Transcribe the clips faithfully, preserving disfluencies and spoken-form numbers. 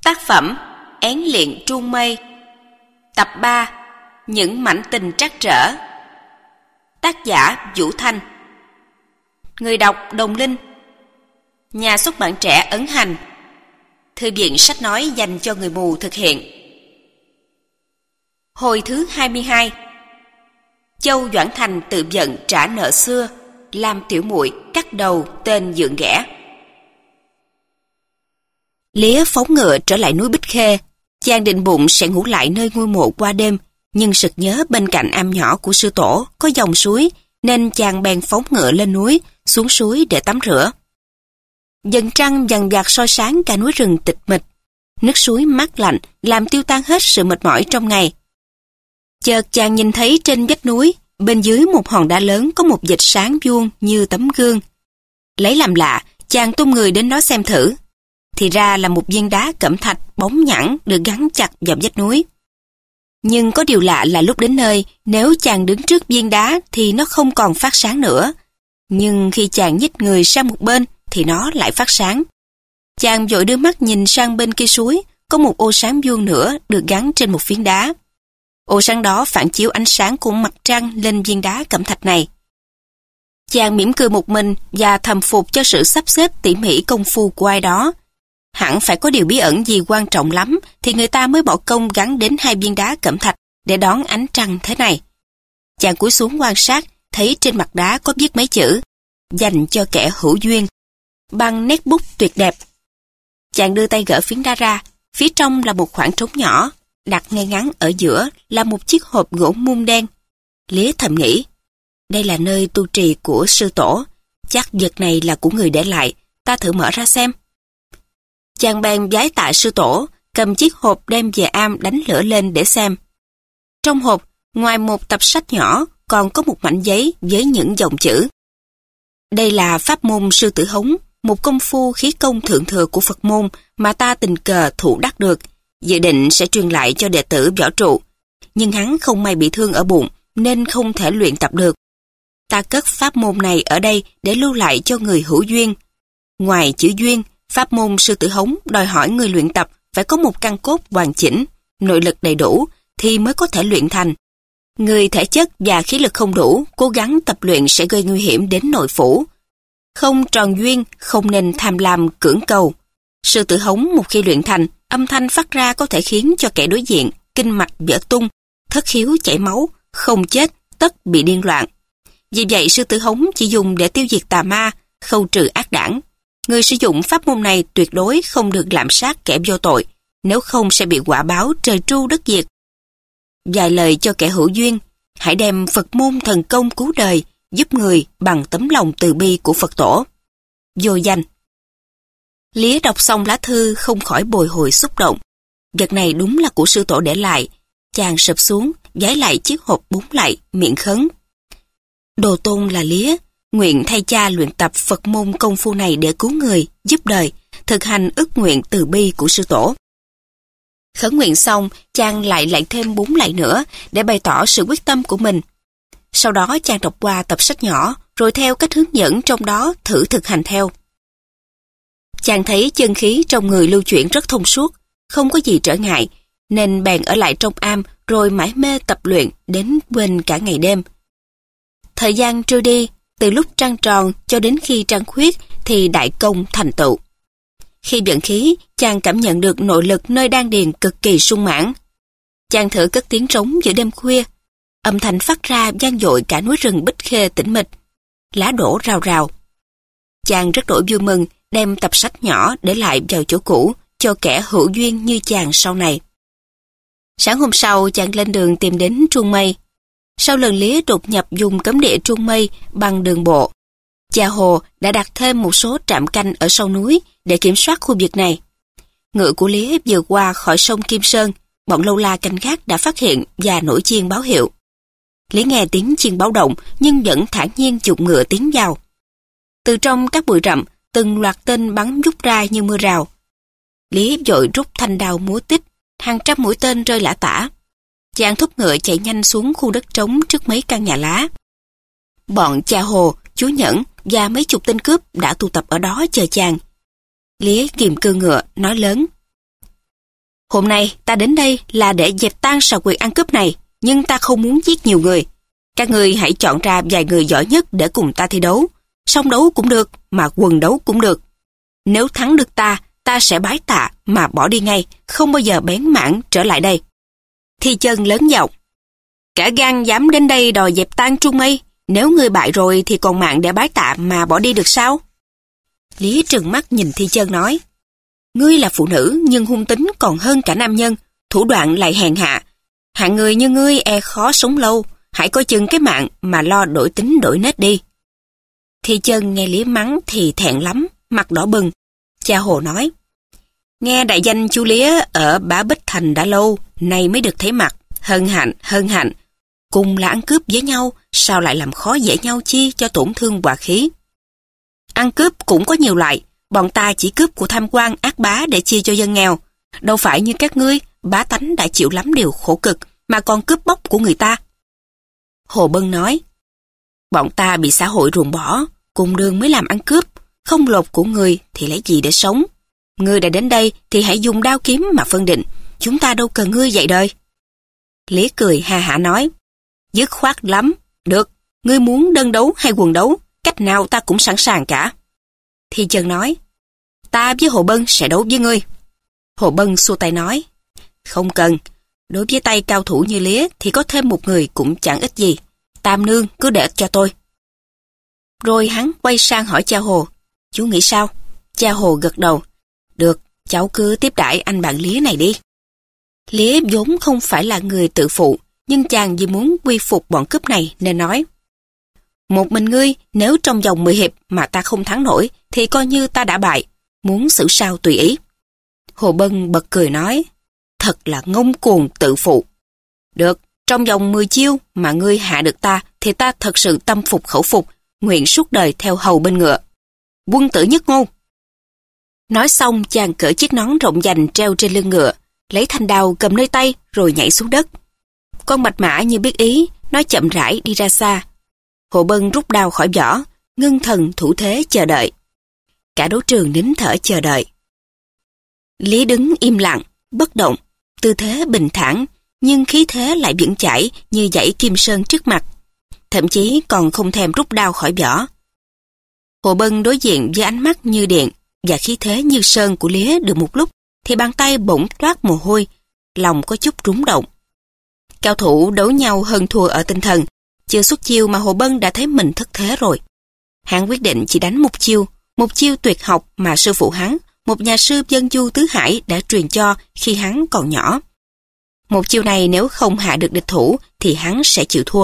Tác phẩm Én liệng truông mây. Tập ba. Những mảnh tình trắc trở. Tác giả Vũ Thanh. Người đọc Đồng Linh. Nhà xuất bản trẻ ấn hành. Thư viện sách nói dành cho người mù thực hiện. Hồi thứ hai mươi hai. Châu Doãn Thành tự giận trả nợ xưa, làm tiểu muội cắt đầu tên dượng ghẻ. Lía phóng ngựa trở lại núi Bích Khê. Chàng định bụng sẽ ngủ lại nơi ngôi mộ qua đêm, nhưng sực nhớ bên cạnh am nhỏ của sư tổ có dòng suối, nên chàng bèn phóng ngựa lên núi, xuống suối để tắm rửa. Dần trăng dần dạt soi sáng cả núi rừng tịch mịch. Nước suối mát lạnh làm tiêu tan hết sự mệt mỏi trong ngày. Chợt chàng nhìn thấy trên vách núi, bên dưới một hòn đá lớn có một vệt sáng vuông như tấm gương. Lấy làm lạ, chàng tung người đến đó xem thử. Thì ra là một viên đá cẩm thạch bóng nhẵn được gắn chặt vào vách núi. Nhưng có điều lạ là lúc đến nơi, nếu chàng đứng trước viên đá thì nó không còn phát sáng nữa. Nhưng khi chàng nhích người sang một bên thì nó lại phát sáng. Chàng vội đưa mắt nhìn sang bên kia suối, có một ô sáng vuông nữa được gắn trên một phiến đá. Ô sáng đó phản chiếu ánh sáng của mặt trăng lên viên đá cẩm thạch này. Chàng mỉm cười một mình và thầm phục cho sự sắp xếp tỉ mỉ công phu của ai đó. Hẳn phải có điều bí ẩn gì quan trọng lắm thì người ta mới bỏ công gắn đến hai viên đá cẩm thạch để đón ánh trăng thế này. Chàng cúi xuống quan sát, thấy trên mặt đá có viết mấy chữ dành cho kẻ hữu duyên, bằng nét bút tuyệt đẹp. Chàng đưa tay gỡ phiến đá ra, phía trong là một khoảng trống nhỏ, đặt ngay ngắn ở giữa là một chiếc hộp gỗ mum đen. Lía thầm nghĩ, đây là nơi tu trì của sư tổ, chắc vật này là của người để lại, ta thử mở ra xem. Chàng bèn vái tạ sư tổ, cầm chiếc hộp đem về am đánh lửa lên để xem. Trong hộp, ngoài một tập sách nhỏ, còn có một mảnh giấy với những dòng chữ. Đây là pháp môn sư tử hống, một công phu khí công thượng thừa của Phật môn mà ta tình cờ thủ đắc được, dự định sẽ truyền lại cho đệ tử Võ Trụ. Nhưng hắn không may bị thương ở bụng, nên không thể luyện tập được. Ta cất pháp môn này ở đây để lưu lại cho người hữu duyên. Ngoài chữ duyên, pháp môn sư tử hống đòi hỏi người luyện tập phải có một căn cốt hoàn chỉnh, nội lực đầy đủ thì mới có thể luyện thành. Người thể chất và khí lực không đủ, cố gắng tập luyện sẽ gây nguy hiểm đến nội phủ. Không tròn duyên, không nên tham lam cưỡng cầu. Sư tử hống một khi luyện thành, âm thanh phát ra có thể khiến cho kẻ đối diện kinh mạch vỡ tung, thất khiếu chảy máu, không chết tất bị điên loạn. Vì vậy sư tử hống chỉ dùng để tiêu diệt tà ma, khâu trừ ác đảng. Người sử dụng pháp môn này tuyệt đối không được lạm sát kẻ vô tội, nếu không sẽ bị quả báo trời tru đất diệt. Vài lời cho kẻ hữu duyên, hãy đem Phật môn thần công cứu đời, giúp người bằng tấm lòng từ bi của Phật tổ. Vô danh. Lía đọc xong lá thư không khỏi bồi hồi xúc động. Vật này đúng là của sư tổ để lại. Chàng sụp xuống, vái lại chiếc hộp búng lại, miệng khấn. Đồ tôn là Lía, nguyện thay cha luyện tập Phật môn công phu này để cứu người, giúp đời, thực hành ước nguyện từ bi của sư tổ. Khấn nguyện xong, chàng lại lại thêm bốn lại nữa để bày tỏ sự quyết tâm của mình. Sau đó chàng đọc qua tập sách nhỏ, rồi theo cách hướng dẫn trong đó thử thực hành theo. Chàng thấy chân khí trong người lưu chuyển rất thông suốt, không có gì trở ngại, nên bèn ở lại trong am rồi mải mê tập luyện đến quên cả ngày đêm. Thời gian trôi đi, từ lúc trăng tròn cho đến khi trăng khuyết thì đại công thành tựu. Khi vận khí, chàng cảm nhận được nội lực nơi đan điền cực kỳ sung mãn. Chàng thử cất tiếng trống giữa đêm khuya, âm thanh phát ra vang dội cả núi rừng Bích Khê tĩnh mịch, lá đổ rào rào. Chàng rất đổi vui mừng, đem tập sách nhỏ để lại vào chỗ cũ cho kẻ hữu duyên như chàng sau này. Sáng hôm sau, chàng lên đường tìm đến Truông Mây. Sau lần Lía đột nhập vùng cấm địa Truông Mây bằng đường bộ, cha Hồ đã đặt thêm một số trạm canh ở sau núi để kiểm soát khu vực này. Ngựa của Lía vừa qua khỏi sông Kim Sơn, bọn lâu la canh gác đã phát hiện và nổi chiên báo hiệu. Lía nghe tiếng chiên báo động nhưng vẫn thản nhiên chụp ngựa tiến vào. Từ trong các bụi rậm, từng loạt tên bắn vút ra như mưa rào. Lía vội rút thanh đao múa tích, hàng trăm mũi tên rơi lả tả. Chàng thúc ngựa chạy nhanh xuống khu đất trống trước mấy căn nhà lá. Bọn cha Hồ, chú Nhẫn và mấy chục tên cướp đã tụ tập ở đó chờ chàng. Lía kiềm cương ngựa, nói lớn. Hôm nay ta đến đây là để dẹp tan sào quyệt ăn cướp này, nhưng ta không muốn giết nhiều người. Các ngươi hãy chọn ra vài người giỏi nhất để cùng ta thi đấu. Song đấu cũng được, mà quần đấu cũng được. Nếu thắng được ta, ta sẽ bái tạ mà bỏ đi ngay, không bao giờ bén mảng trở lại đây. Thi Chân lớn giọng: Cả gan dám đến đây đòi dẹp tan Trung Mây, nếu ngươi bại rồi thì còn mạng để bái tạ mà bỏ đi được sao? Lý trừng mắt nhìn Thi Chân nói: Ngươi là phụ nữ nhưng hung tính còn hơn cả nam nhân, thủ đoạn lại hèn hạ. Hạng người như ngươi e khó sống lâu, hãy coi chừng cái mạng mà lo đổi tính đổi nết đi. Thi Chân nghe Lý mắng thì thẹn lắm, mặt đỏ bừng. Cha Hồ nói: Nghe đại danh chú Lía ở Bá Bích Thành đã lâu, nay mới được thấy mặt, hân hạnh, hân hạnh. Cùng là ăn cướp với nhau, sao lại làm khó dễ nhau chi cho tổn thương hòa khí? Ăn cướp cũng có nhiều loại, bọn ta chỉ cướp của tham quan ác bá để chia cho dân nghèo. Đâu phải như các ngươi, bá tánh đã chịu lắm điều khổ cực, mà còn cướp bóc của người ta. Hồ Bân nói: Bọn ta bị xã hội ruồng bỏ, cùng đường mới làm ăn cướp, không lột của người thì lấy gì để sống? Ngươi đã đến đây thì hãy dùng đao kiếm mà phân định, chúng ta đâu cần ngươi dạy đời. Lý cười ha hả nói: Dứt khoát lắm, được, ngươi muốn đơn đấu hay quần đấu, cách nào ta cũng sẵn sàng cả. Thi Chân nói: Ta với Hồ Bân sẽ đấu với ngươi. Hồ Bân xua tay nói: Không cần, đối với tay cao thủ như Lía thì có thêm một người cũng chẳng ích gì. Tam nương cứ để cho tôi. Rồi hắn quay sang hỏi cha Hồ: Chú nghĩ sao? Cha Hồ gật đầu: Được, cháu cứ tiếp đãi anh bạn Lía này đi. Lía vốn không phải là người tự phụ, nhưng chàng vì muốn quy phục bọn cướp này nên nói: Một mình ngươi, nếu trong vòng mười hiệp mà ta không thắng nổi thì coi như ta đã bại, muốn xử sao tùy ý. Hồ Bân bật cười nói: Thật là ngông cuồng tự phụ. Được, trong vòng mười chiêu mà ngươi hạ được ta thì ta thật sự tâm phục khẩu phục, nguyện suốt đời theo hầu bên ngựa. Quân tử nhất ngôn. Nói xong chàng cởi chiếc nón rộng vành treo trên lưng ngựa, lấy thanh đao cầm nơi tay rồi nhảy xuống đất. Con bạch mã như biết ý, nó chậm rãi đi ra xa. Hồ Bân rút đao khỏi vỏ, ngưng thần thủ thế chờ đợi. Cả đấu trường nín thở chờ đợi. Lý đứng im lặng, bất động, tư thế bình thản, nhưng khí thế lại vững chãi như dãy kim sơn trước mặt. Thậm chí còn không thèm rút đao khỏi vỏ. Hồ Bân đối diện với ánh mắt như điện và khí thế như sơn của Lía được một lúc, thì bàn tay bỗng toát mồ hôi, lòng có chút rúng động. Cao thủ đấu nhau hơn thua ở tinh thần, chưa xuất chiêu mà Hồ Bân đã thấy mình thất thế rồi. Hắn quyết định chỉ đánh một chiêu, một chiêu tuyệt học mà sư phụ hắn, một nhà sư dân du tứ hải đã truyền cho khi hắn còn nhỏ. Một chiêu này nếu không hạ được địch thủ thì hắn sẽ chịu thua.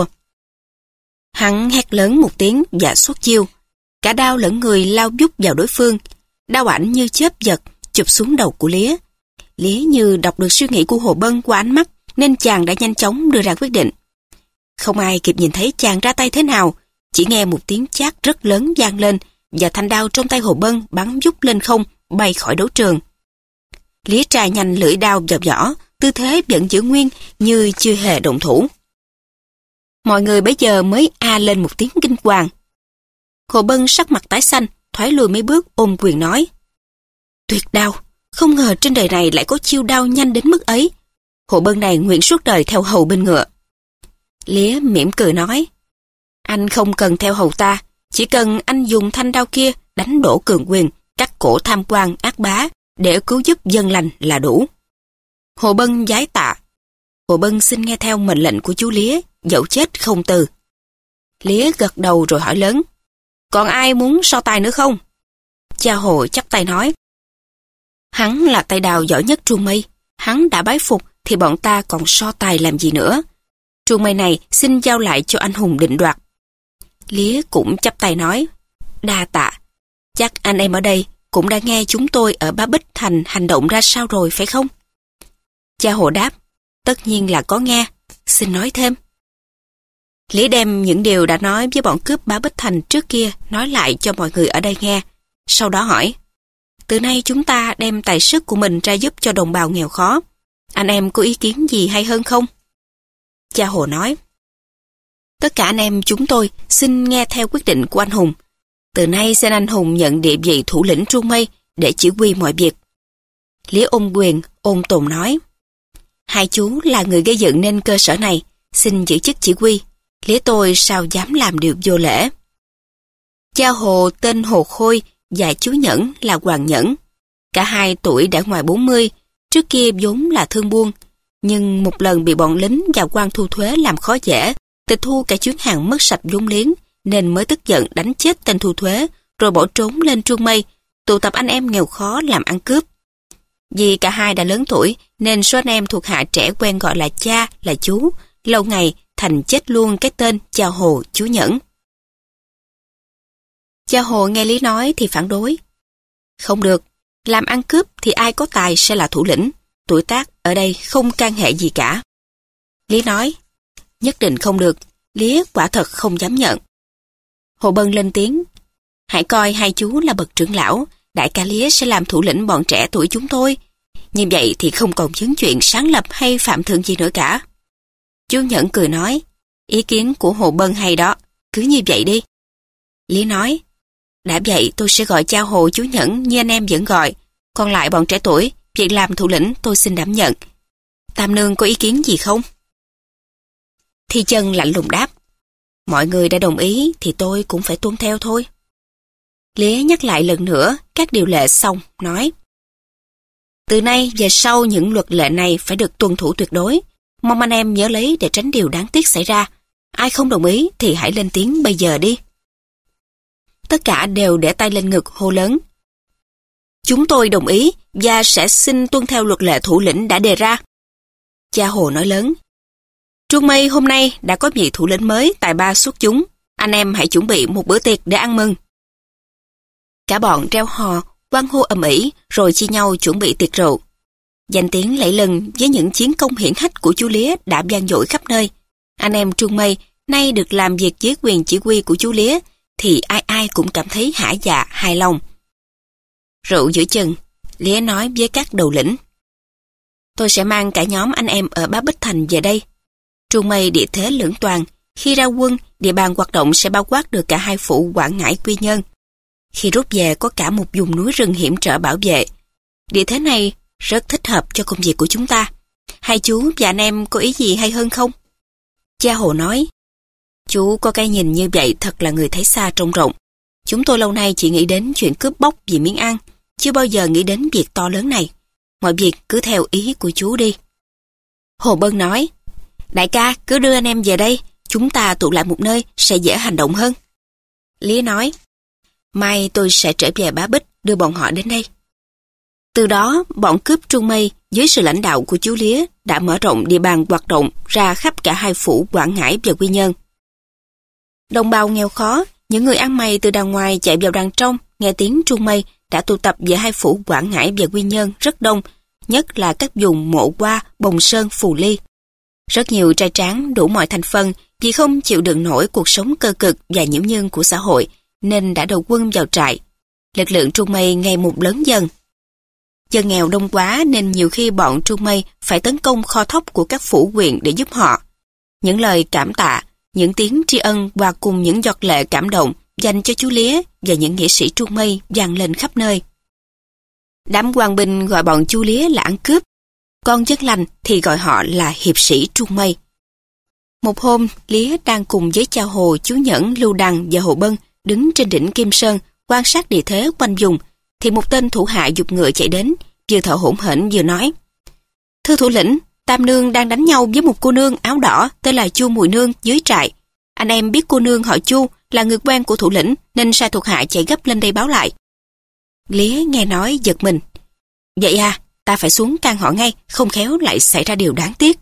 Hắn hét lớn một tiếng và xuất chiêu. Cả đao lẫn người lao vút vào đối phương. Đao ảnh như chớp giật chụp xuống đầu của Lía. Lía như đọc được suy nghĩ của Hồ Bân qua ánh mắt nên chàng đã nhanh chóng đưa ra quyết định. Không ai kịp nhìn thấy chàng ra tay thế nào, chỉ nghe một tiếng chát rất lớn vang lên và thanh đao trong tay Hồ Bân bắn vút lên không, bay khỏi đấu trường. Lía tra nhanh lưỡi đao vào vỏ, tư thế vẫn giữ nguyên như chưa hề động thủ. Mọi người bấy giờ mới a lên một tiếng kinh hoàng. Hồ Bân sắc mặt tái xanh, thoái lùi mấy bước ôm quyền nói: Tuyệt đao, không ngờ trên đời này lại có chiêu đao nhanh đến mức ấy. Hồ Bân này nguyện suốt đời theo hầu bên ngựa. Lía mỉm cười nói: Anh không cần theo hầu ta, chỉ cần anh dùng thanh đao kia đánh đổ cường quyền, cắt cổ tham quan ác bá để cứu giúp dân lành là đủ. Hồ Bân vái tạ. Hồ Bân xin nghe theo mệnh lệnh của chú Lía, dẫu chết không từ. Lía gật đầu rồi hỏi lớn: Còn ai muốn so tài nữa không? Cha Hồ chắp tay nói: Hắn là tay đào giỏi nhất Trung Mây, hắn đã bái phục thì bọn ta còn so tài làm gì nữa. Trung Mây này xin giao lại cho anh hùng định đoạt. Lía cũng chắp tay nói: Đa tạ, chắc anh em ở đây cũng đã nghe chúng tôi ở Bá Bích Thành hành động ra sao rồi phải không? Cha Hồ đáp: Tất nhiên là có nghe, xin nói thêm. Lía đem những điều đã nói với bọn cướp Bá Bích Thành trước kia nói lại cho mọi người ở đây nghe. Sau đó hỏi: Từ nay chúng ta đem tài sức của mình ra giúp cho đồng bào nghèo khó. Anh em có ý kiến gì hay hơn không? Cha Hồ nói: Tất cả anh em chúng tôi xin nghe theo quyết định của anh hùng. Từ nay xin anh hùng nhận địa vị thủ lĩnh Trung Mây để chỉ huy mọi việc. Lía ôm quyền ôn tồn nói: Hai chú là người gây dựng nên cơ sở này, xin giữ chức chỉ huy. Lía tôi sao dám làm điều vô lễ. Cha Hồ tên Hồ Khôi và chú Nhẫn là Hoàng Nhẫn. Cả hai tuổi đã ngoài bốn mươi, trước kia vốn là thương buôn. Nhưng một lần bị bọn lính và quan thu thuế làm khó dễ, tịch thu cả chuyến hàng mất sạch vốn liếng, nên mới tức giận đánh chết tên thu thuế, rồi bỏ trốn lên Truông Mây, tụ tập anh em nghèo khó làm ăn cướp. Vì cả hai đã lớn tuổi, nên số anh em thuộc hạ trẻ quen gọi là cha, là chú, lâu ngày thành chết luôn cái tên cha Hồ chú Nhẫn. Cha Hồ nghe Lý nói thì phản đối. Không được, làm ăn cướp thì ai có tài sẽ là thủ lĩnh, tuổi tác ở đây không can hệ gì cả. Lý nói, nhất định không được, Lý quả thật không dám nhận. Hồ Bân lên tiếng, hãy coi hai chú là bậc trưởng lão, đại ca Lý sẽ làm thủ lĩnh bọn trẻ tuổi chúng tôi. Như vậy thì không còn chứng chuyện sáng lập hay phạm thượng gì nữa cả. Chú Nhẫn cười nói, ý kiến của Hồ Bân hay đó, cứ như vậy đi. Lý nói, đã vậy tôi sẽ gọi cha Hồ chú Nhẫn như anh em vẫn gọi, còn lại bọn trẻ tuổi, việc làm thủ lĩnh tôi xin đảm nhận. Tam Nương có ý kiến gì không? Thi Chân lạnh lùng đáp, mọi người đã đồng ý thì tôi cũng phải tuân theo thôi. Lý nhắc lại lần nữa các điều lệ xong, nói, từ nay về sau những luật lệ này phải được tuân thủ tuyệt đối, mong anh em nhớ lấy để tránh điều đáng tiếc xảy ra. Ai không đồng ý thì hãy lên tiếng bây giờ đi. Tất cả đều để tay lên ngực hô lớn, chúng tôi đồng ý và sẽ xin tuân theo luật lệ thủ lĩnh đã đề ra. Cha Hồ nói lớn, Truông Mây hôm nay đã có vị thủ lĩnh mới tài ba xuất chúng, anh em hãy chuẩn bị một bữa tiệc để ăn mừng. Cả bọn reo hò, hoan hô ầm ĩ, rồi chia nhau chuẩn bị tiệc rượu. Danh tiếng lẫy lừng với những chiến công hiển hách của chú Lía đã vang dội khắp nơi. Anh em Truông Mây nay được làm việc dưới quyền chỉ huy của chú Lía, thì ai ai cũng cảm thấy hả dạ hài lòng. Rượu giữa chừng, Lía nói với các đầu lĩnh, tôi sẽ mang cả nhóm anh em ở Bá Bích Thành về đây. Truông Mây địa thế lưỡng toàn, khi ra quân, địa bàn hoạt động sẽ bao quát được cả hai phủ Quảng Ngãi Quy Nhơn. Khi rút về có cả một vùng núi rừng hiểm trở bảo vệ. Địa thế này rất thích hợp cho công việc của chúng ta. Hai chú và anh em có ý gì hay hơn không? Cha Hồ nói, chú có cái nhìn như vậy thật là người thấy xa trông rộng. Chúng tôi lâu nay chỉ nghĩ đến chuyện cướp bóc vì miếng ăn, chưa bao giờ nghĩ đến việc to lớn này. Mọi việc cứ theo ý của chú đi. Hồ Bân nói, đại ca cứ đưa anh em về đây, chúng ta tụ lại một nơi sẽ dễ hành động hơn. Lý nói, mai tôi sẽ trở về Bá Bích đưa bọn họ đến đây. Từ đó, bọn cướp Truông Mây dưới sự lãnh đạo của chú Lía đã mở rộng địa bàn hoạt động ra khắp cả hai phủ Quảng Ngãi và Quy Nhơn. Đồng bào nghèo khó, những người ăn mày từ đằng ngoài chạy vào đằng trong, nghe tiếng Truông Mây đã tụ tập về hai phủ Quảng Ngãi và Quy Nhơn rất đông, nhất là các vùng Mộ Qua, Bồng Sơn, Phù Ly. Rất nhiều trai tráng đủ mọi thành phần vì không chịu đựng nổi cuộc sống cơ cực và nhiễm nhương của xã hội, nên đã đầu quân vào trại. Lực lượng Truông Mây ngày một lớn dần. Dân nghèo đông quá nên nhiều khi bọn Truông Mây phải tấn công kho thóc của các phủ huyện để giúp họ. Những lời cảm tạ, những tiếng tri ân và cùng những giọt lệ cảm động dành cho chú Lía và những nghĩa sĩ Truông Mây vang lên khắp nơi. Đám quan binh gọi bọn chú Lía là ăn cướp, còn dân lành thì gọi họ là hiệp sĩ Truông Mây. Một hôm, Lía đang cùng với cha Hồ, chú Nhẫn, Lưu Đằng và Hồ Bân đứng trên đỉnh Kim Sơn quan sát địa thế quanh vùng, thì một tên thủ hạ giục ngựa chạy đến, vừa thở hổn hển vừa nói, thưa thủ lĩnh, Tam Nương đang đánh nhau với một cô nương áo đỏ tên là Chu Mùi Nương dưới trại. Anh em biết cô nương họ Chu là người quen của thủ lĩnh nên sai thuộc hạ chạy gấp lên đây báo lại. Lía nghe nói giật mình. Vậy à, ta phải xuống can họ ngay, không khéo lại xảy ra điều đáng tiếc.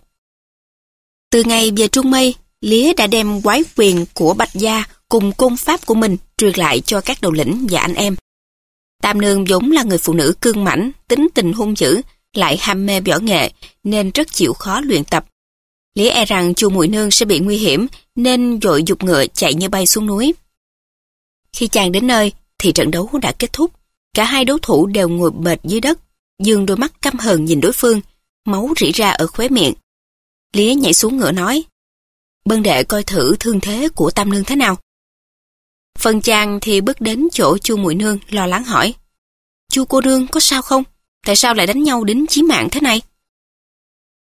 Từ ngày về Truông Mây, Lía đã đem quái quyền của Bạch Gia cùng côn pháp của mình truyền lại cho các đầu lĩnh và anh em. Tam Nương vốn là người phụ nữ cương mãnh, tính tình hung dữ, lại ham mê võ nghệ nên rất chịu khó luyện tập. Lía e rằng Chu Mùi Nương sẽ bị nguy hiểm nên vội giục ngựa chạy như bay xuống núi. Khi chàng đến nơi thì trận đấu đã kết thúc. Cả hai đấu thủ đều ngồi bệt dưới đất, dương đôi mắt căm hờn nhìn đối phương, máu rỉ ra ở khóe miệng. Lía nhảy xuống ngựa nói, Bân đệ coi thử thương thế của Tam Nương thế nào. Phần chàng thì bước đến chỗ Chu Mùi Nương lo lắng hỏi, Chu cô nương có sao không? Tại sao lại đánh nhau đến chí mạng thế này?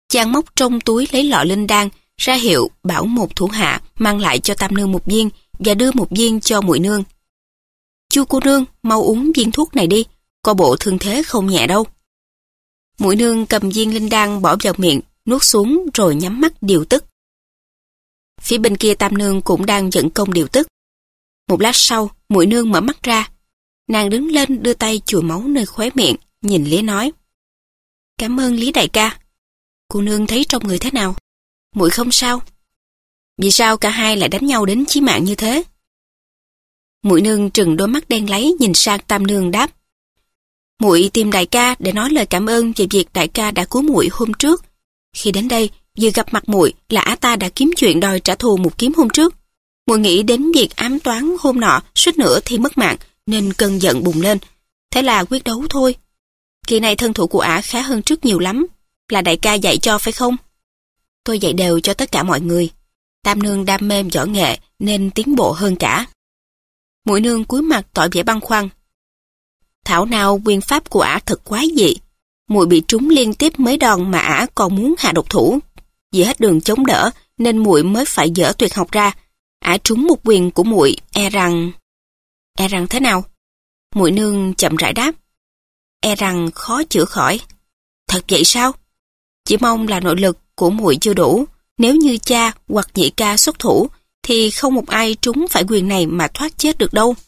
Chàng móc trong túi lấy lọ linh đan, ra hiệu bảo một thủ hạ mang lại cho Tam Nương một viên và đưa một viên cho Muội Nương. Chu cô nương, mau uống viên thuốc này đi, coi bộ thương thế không nhẹ đâu. Muội Nương cầm viên linh đan bỏ vào miệng, nuốt xuống rồi nhắm mắt điều tức. Phía bên kia Tam Nương cũng đang vận công điều tức. Một lát sau, Muội Nương mở mắt ra. Nàng đứng lên đưa tay chùi máu nơi khóe miệng, nhìn Lý nói: Cảm ơn Lý đại ca. Cô nương thấy trong người thế nào? Muội không sao. Vì sao cả hai lại đánh nhau đến chí mạng như thế? Muội Nương trừng đôi mắt đen láy nhìn sang Tam Nương đáp: Muội tìm đại ca để nói lời cảm ơn về việc đại ca đã cứu muội hôm trước. Khi đến đây, vừa gặp mặt muội là ả ta đã kiếm chuyện đòi trả thù một kiếm hôm trước. Muội nghĩ đến việc ám toán hôm nọ suýt nữa thì mất mạng, nên cơn giận bùng lên. Thế là quyết đấu thôi. Kỳ này thân thủ của ả khá hơn trước nhiều lắm. Là đại ca dạy cho phải không? Tôi dạy đều cho tất cả mọi người. Tam Nương đam mê võ nghệ nên tiến bộ hơn cả. Muội Nương cúi mặt tỏ vẻ băn khoăn. Thảo nào quyền pháp của ả thật quái dị. Muội bị trúng liên tiếp mấy đòn mà ả còn muốn hạ độc thủ. Vì hết đường chống đỡ nên muội mới phải dở tuyệt học ra. Ả trúng một quyền của muội, e rằng... E rằng thế nào? Muội Nương chậm rãi đáp. E rằng khó chữa khỏi. Thật vậy sao? Chỉ mong là nội lực của muội chưa đủ. Nếu như cha hoặc nhị ca xuất thủ thì không một ai trúng phải quyền này mà thoát chết được đâu.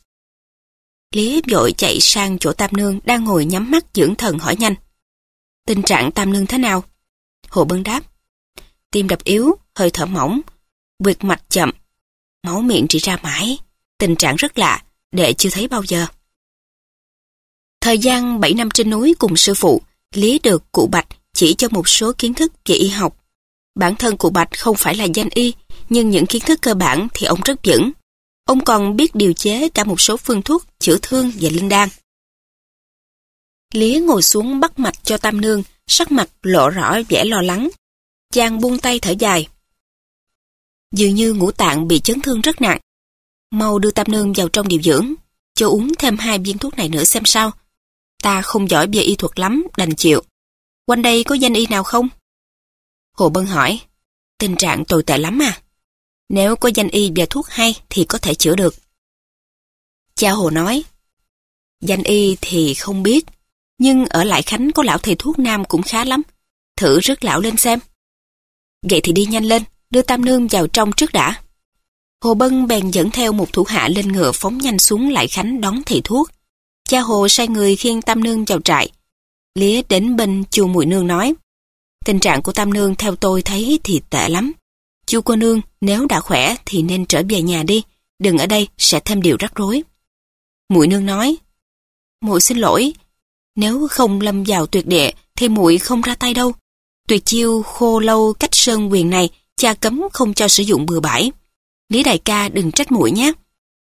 Lý vội chạy sang chỗ Tam Nương đang ngồi nhắm mắt dưỡng thần hỏi nhanh. Tình trạng Tam Nương thế nào? Hồ Bân đáp. Tim đập yếu, hơi thở mỏng, huyệt mạch chậm, máu miệng rỉ ra mãi, tình trạng rất lạ, đệ chưa thấy bao giờ. Thời gian bảy năm trên núi cùng sư phụ, Lý được cụ Bạch chỉ cho một số kiến thức về y học. Bản thân cụ Bạch không phải là danh y, nhưng những kiến thức cơ bản thì ông rất vững. Ông còn biết điều chế cả một số phương thuốc chữa thương và linh đan. Lý ngồi xuống bắt mạch cho Tam Nương, sắc mặt lộ rõ vẻ lo lắng. Chàng buông tay thở dài. Dường như ngũ tạng bị chấn thương rất nặng. Mau đưa Tam Nương vào trong điều dưỡng, cho uống thêm hai viên thuốc này nữa xem sao. Ta không giỏi về y thuật lắm, đành chịu. Quanh đây có danh y nào không? Hồ Bân hỏi. Tình trạng tồi tệ lắm à? Nếu có danh y và thuốc hay thì có thể chữa được. Cha Hồ nói. Danh y thì không biết, nhưng ở Lại Khánh có lão thầy thuốc nam cũng khá lắm. Thử rước lão lên xem. Vậy thì đi nhanh lên, đưa Tam Nương vào trong trước đã. Hồ Bân bèn dẫn theo một thủ hạ lên ngựa phóng nhanh xuống Lại Khánh đón thầy thuốc. Cha Hồ sai người khiêng Tam Nương vào trại. Lía đến bên Chu Muội Nương nói. Tình trạng của Tam Nương theo tôi thấy thì tệ lắm. Chu cô nương nếu đã khỏe thì nên trở về nhà đi, đừng ở đây sẽ thêm điều rắc rối. Muội Nương nói. Muội xin lỗi, nếu không lâm vào tuyệt địa thì muội không ra tay đâu. Tuyệt chiêu khô lâu cách sơn quyền này cha cấm không cho sử dụng bừa bãi. Lý đại ca đừng trách muội nhé.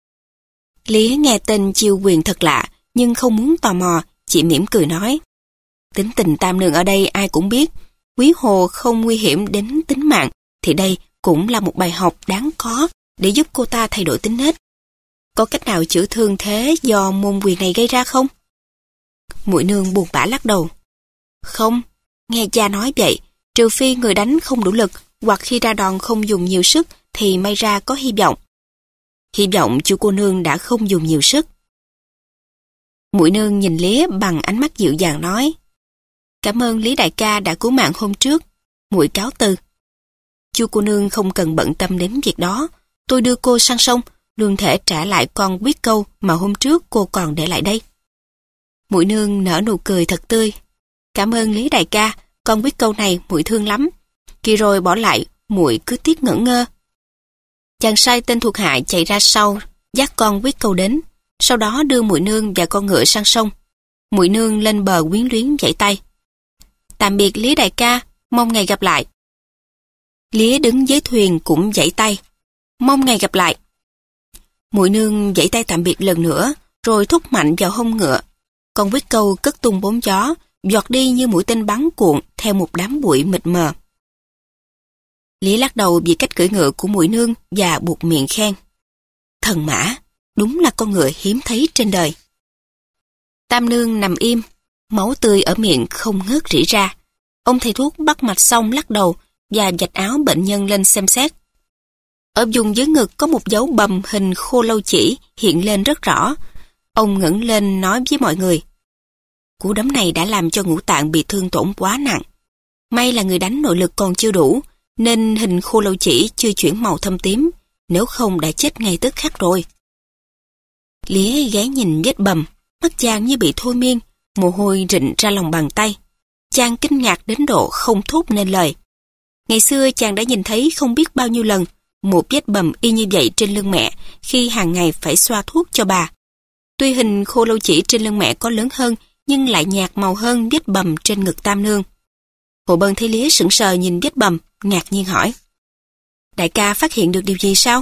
Lý nghe tên chiêu quyền thật lạ nhưng không muốn tò mò, chỉ mỉm cười nói. Tính tình Tam Nương ở đây ai cũng biết, quý hồ không nguy hiểm đến tính mạng thì đây cũng là một bài học đáng có để giúp cô ta thay đổi tính nết. Có cách nào chữa thương thế do môn quyền này gây ra không? Muội Nương buồn bã lắc đầu. Không, nghe cha nói vậy, trừ phi người đánh không đủ lực hoặc khi ra đòn không dùng nhiều sức thì may ra có hy vọng. Hy vọng chu cô nương đã không dùng nhiều sức. Muội Nương nhìn Lía bằng ánh mắt dịu dàng nói. Cảm ơn Lý đại ca đã cứu mạng hôm trước, muội cáo từ. Chu cô nương không cần bận tâm đến việc đó, tôi đưa cô sang sông, luôn thể trả lại con quyết câu mà hôm trước cô còn để lại đây. Muội Nương nở nụ cười thật tươi. Cảm ơn Lý đại ca, con quyết câu này muội thương lắm. Kỳ rồi bỏ lại, muội cứ tiếc ngẩn ngơ. Chàng sai tên thuộc hạ chạy ra sau, dắt con quyết câu đến, sau đó đưa Muội Nương và con ngựa sang sông. Muội Nương lên bờ quyến luyến vẫy tay. Tạm biệt Lý đại ca, mong ngày gặp lại. Lía đứng dưới thuyền cũng vẫy tay. Mong ngày gặp lại. Muội Nương vẫy tay tạm biệt lần nữa, rồi thúc mạnh vào hông ngựa. Con quyết câu cất tung bóng gió, giọt đi như mũi tên bắn cuộn theo một đám bụi mịt mờ. Lía lắc đầu vì cách cưỡi ngựa của Muội Nương và buộc miệng khen. Thần mã, đúng là con ngựa hiếm thấy trên đời. Tam Nương nằm im, máu tươi ở miệng không ngớt rỉ ra. Ông thầy thuốc bắt mạch xong lắc đầu và vạch áo bệnh nhân lên xem xét. Ở vùng dưới ngực có một dấu bầm hình khô lâu chỉ hiện lên rất rõ. Ông ngẩng lên nói với mọi người: cú đấm này đã làm cho ngũ tạng bị thương tổn quá nặng. May là người đánh nội lực còn chưa đủ, nên hình khô lâu chỉ chưa chuyển màu thâm tím, nếu không đã chết ngay tức khắc rồi. Lía ghé nhìn vết bầm, mắt chàng như bị thôi miên, mồ hôi rịn ra lòng bàn tay. Chàng kinh ngạc đến độ không thốt nên lời. Ngày xưa chàng đã nhìn thấy không biết bao nhiêu lần một vết bầm y như vậy trên lưng mẹ khi hàng ngày phải xoa thuốc cho bà. Tuy hình khô lâu chỉ trên lưng mẹ có lớn hơn, nhưng lại nhạt màu hơn vết bầm trên ngực Tam Nương. Hồ Bân thấy Lía sững sờ nhìn vết bầm, ngạc nhiên hỏi: đại ca phát hiện được điều gì sao?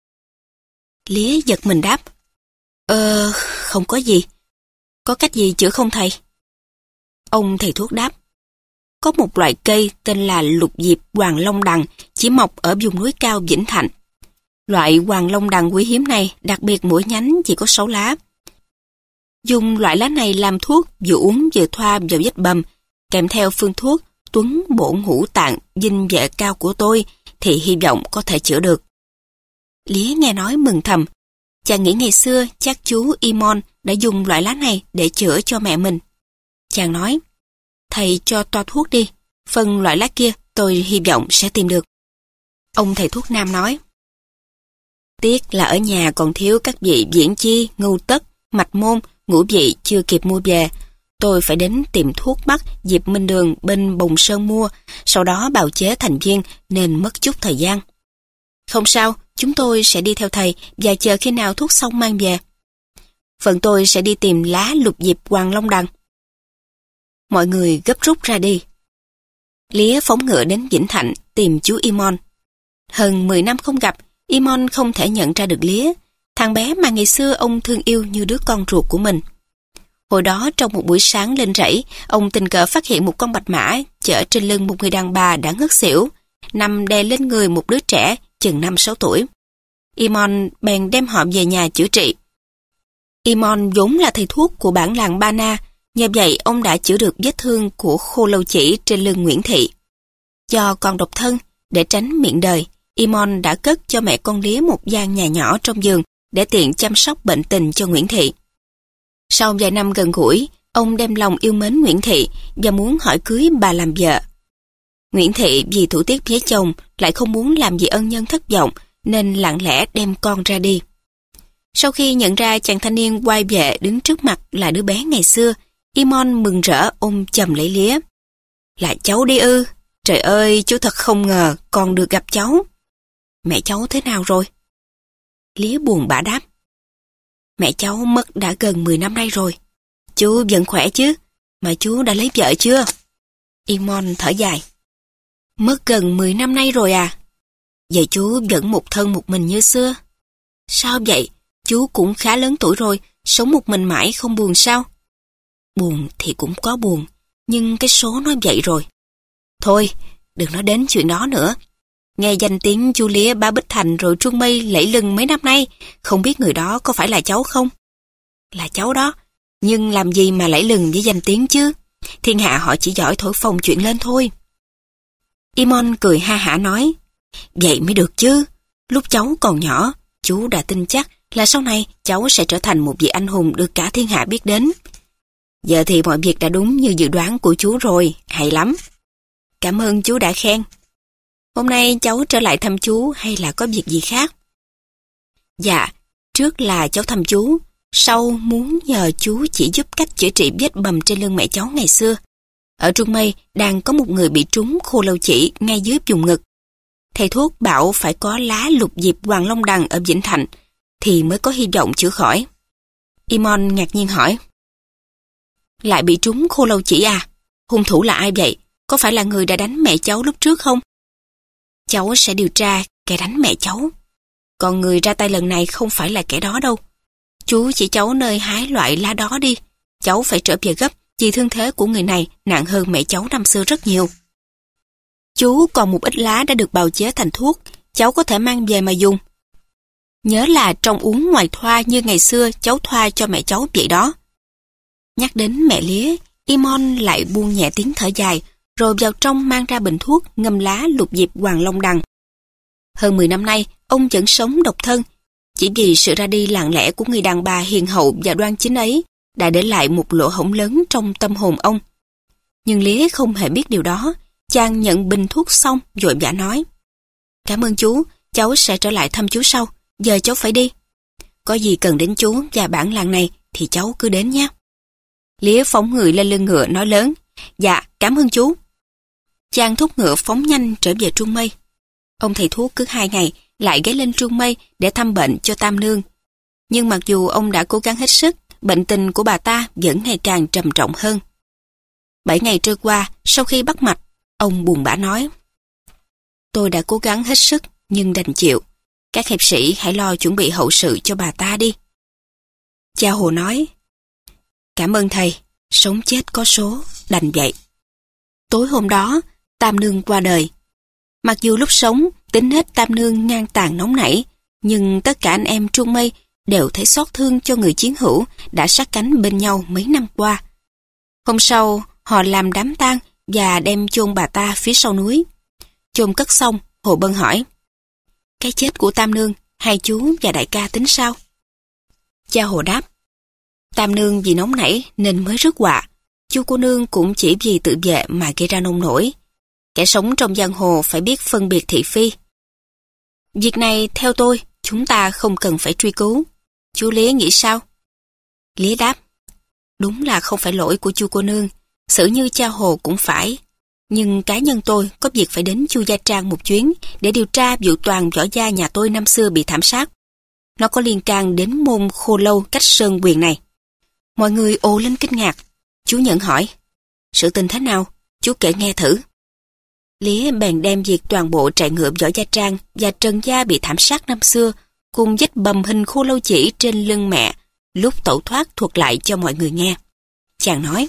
Lía giật mình đáp: Ờ, không có gì. Có cách gì chữa không thầy? Ông thầy thuốc đáp: có một loại cây tên là lục diệp hoàng long đằng chỉ mọc ở vùng núi cao Vĩnh Thạnh. Loại hoàng long đằng quý hiếm này đặc biệt mỗi nhánh chỉ có sáu lá. Dùng loại lá này làm thuốc vừa uống vừa thoa vào vết bầm, kèm theo phương thuốc tuấn bổ ngũ tạng dinh vệ cao của tôi thì hy vọng có thể chữa được. Lía nghe nói mừng thầm. Chàng nghĩ ngày xưa chắc chú Imon đã dùng loại lá này để chữa cho mẹ mình. Chàng nói: thầy cho toa thuốc đi, phần loại lá kia tôi hy vọng sẽ tìm được. Ông thầy thuốc nam nói: tiếc là ở nhà còn thiếu các vị viễn chi, ngưu tất, mạch môn, ngũ vị chưa kịp mua về. Tôi phải đến tìm thuốc bắc Diệp Minh Đường bên Bồng Sơn mua, sau đó bào chế thành viên nên mất chút thời gian. Không sao, chúng tôi sẽ đi theo thầy và chờ khi nào thuốc xong mang về. Phần tôi sẽ đi tìm lá lục diệp hoàng long đằng. Mọi người gấp rút ra đi. Lía phóng ngựa đến Vĩnh Thạnh tìm chú Imon. Hơn mười năm không gặp, Imon không thể nhận ra được Lía, thằng bé mà ngày xưa ông thương yêu như đứa con ruột của mình. Hồi đó trong một buổi sáng lên rẫy, ông tình cờ phát hiện một con bạch mã chở trên lưng một người đàn bà đã ngất xỉu, nằm đè lên người một đứa trẻ chừng năm sáu tuổi. Imon bèn đem họ về nhà chữa trị. Imon vốn là thầy thuốc của bản làng Ba Na, nhờ vậy ông đã chữa được vết thương của khô lâu chỉ trên lưng Nguyễn Thị. Do còn độc thân, để tránh miệng đời, Imon đã cất cho mẹ con Lía một gian nhà nhỏ trong vườn để tiện chăm sóc bệnh tình cho Nguyễn Thị. Sau vài năm gần gũi, ông đem lòng yêu mến Nguyễn Thị và muốn hỏi cưới bà làm vợ. Nguyễn Thị vì thủ tiết với chồng lại không muốn làm gì ân nhân thất vọng nên lặng lẽ đem con ra đi. Sau khi nhận ra chàng thanh niên quay về đứng trước mặt là đứa bé ngày xưa, Imon mừng rỡ ôm chầm lấy Lía. Là cháu đi ư? Trời ơi, chú thật không ngờ còn được gặp cháu. Mẹ cháu thế nào rồi? Lía buồn bã đáp: mẹ cháu mất đã gần mười năm nay rồi. Chú vẫn khỏe chứ? Mà chú đã lấy vợ chưa? Imon thở dài: mất gần mười năm nay rồi à? Vậy chú vẫn một thân một mình như xưa? Sao vậy? Chú cũng khá lớn tuổi rồi, sống một mình mãi không buồn sao? Buồn thì cũng có buồn, nhưng cái số nó vậy rồi. Thôi, đừng nói đến chuyện đó nữa. Nghe danh tiếng chú Lía Bá Bích Thành rồi Trung Mây lẫy lừng mấy năm nay, không biết người đó có phải là cháu không? Là cháu đó, nhưng làm gì mà lẫy lừng với danh tiếng chứ? Thiên hạ họ chỉ giỏi thổi phồng chuyện lên thôi. Imon cười ha hả nói: vậy mới được chứ. Lúc cháu còn nhỏ, chú đã tin chắc là sau này cháu sẽ trở thành một vị anh hùng được cả thiên hạ biết đến. Giờ thì mọi việc đã đúng như dự đoán của chú rồi, hay lắm. Cảm ơn chú đã khen. Hôm nay cháu trở lại thăm chú hay là có việc gì khác? Dạ, trước là cháu thăm chú, sau muốn nhờ chú chỉ giúp cách chữa trị vết bầm trên lưng mẹ cháu ngày xưa. Ở Trung Mây đang có một người bị trúng khô lâu chỉ ngay dưới vùng ngực. Thầy thuốc bảo phải có lá lục diệp hoàng long đằng ở Vĩnh Thạnh thì mới có hy vọng chữa khỏi. Imon ngạc nhiên hỏi: lại bị trúng khô lâu chỉ à? Hung thủ là ai vậy? Có phải là người đã đánh mẹ cháu lúc trước không? Cháu sẽ điều tra kẻ đánh mẹ cháu. Còn người ra tay lần này không phải là kẻ đó đâu. Chú chỉ cháu nơi hái loại lá đó đi. Cháu phải trở về gấp vì thương thế của người này nặng hơn mẹ cháu năm xưa rất nhiều. Chú còn một ít lá đã được bào chế thành thuốc, cháu có thể mang về mà dùng. Nhớ là trong uống ngoài thoa như ngày xưa cháu thoa cho mẹ cháu vậy đó. Nhắc đến mẹ Lía, Imon lại buông nhẹ tiếng thở dài rồi vào trong mang ra bình thuốc ngâm lá lục diệp hoàng long đằng. Hơn mười năm nay, ông vẫn sống độc thân, chỉ vì sự ra đi lặng lẽ của người đàn bà hiền hậu và đoan chính ấy đã để lại một lỗ hổng lớn trong tâm hồn ông. Nhưng Lý không hề biết điều đó. Chàng nhận bình thuốc xong vội vã nói: "Cảm ơn chú, cháu sẽ trở lại thăm chú sau, giờ cháu phải đi. Có gì cần đến chú và bản làng này thì cháu cứ đến nhé." Lý phóng người lên lưng ngựa nói lớn: "Dạ, cảm ơn chú." Chàng thúc ngựa phóng nhanh trở về Trung Mây. Ông thầy thuốc cứ hai ngày lại ghé lên Trung Mây để thăm bệnh cho Tam Nương. Nhưng mặc dù ông đã cố gắng hết sức, bệnh tình của bà ta vẫn ngày càng trầm trọng hơn. Bảy ngày trôi qua, sau khi bắt mạch, ông buồn bã nói: "Tôi đã cố gắng hết sức nhưng đành chịu. Các hiệp sĩ hãy lo chuẩn bị hậu sự cho bà ta đi." Cha Hồ nói: "Cảm ơn thầy, sống chết có số, đành vậy." Tối hôm đó, Tam Nương qua đời. Mặc dù lúc sống, tính nết Tam Nương ngang tàn nóng nảy, nhưng tất cả anh em Trung Mây đều thấy xót thương cho người chiến hữu đã sát cánh bên nhau mấy năm qua. Hôm sau, họ làm đám tang và đem chôn bà ta phía sau núi. Chôn cất xong, Hồ Bân hỏi: "Cái chết của Tam Nương, hai chú và đại ca tính sao?" Cha Hồ đáp: "Tam Nương vì nóng nảy nên mới rước họa. Chu cô nương cũng chỉ vì tự vệ mà gây ra nông nổi. Kẻ sống trong giang hồ phải biết phân biệt thị phi. Việc này theo tôi, chúng ta không cần phải truy cứu. Chú Lý nghĩ sao?" Lý đáp: "Đúng là không phải lỗi của Chu cô nương, xử như cha Hồ cũng phải. Nhưng cá nhân tôi có việc phải đến Chu Gia Trang một chuyến để điều tra vụ toàn võ gia nhà tôi năm xưa bị thảm sát. Nó có liên can đến môn Khô Lâu Cách Sơn Quyền này." Mọi người ồ lên kinh ngạc. Chú Nhận hỏi: "Sự tình thế nào? Chú kể nghe thử." Lý bèn đem việc toàn bộ trại ngựa Võ Gia Trang và Trần Gia bị thảm sát năm xưa cùng vết bầm hình khô lâu chỉ trên lưng mẹ lúc tẩu thoát thuật lại cho mọi người nghe. Chàng nói: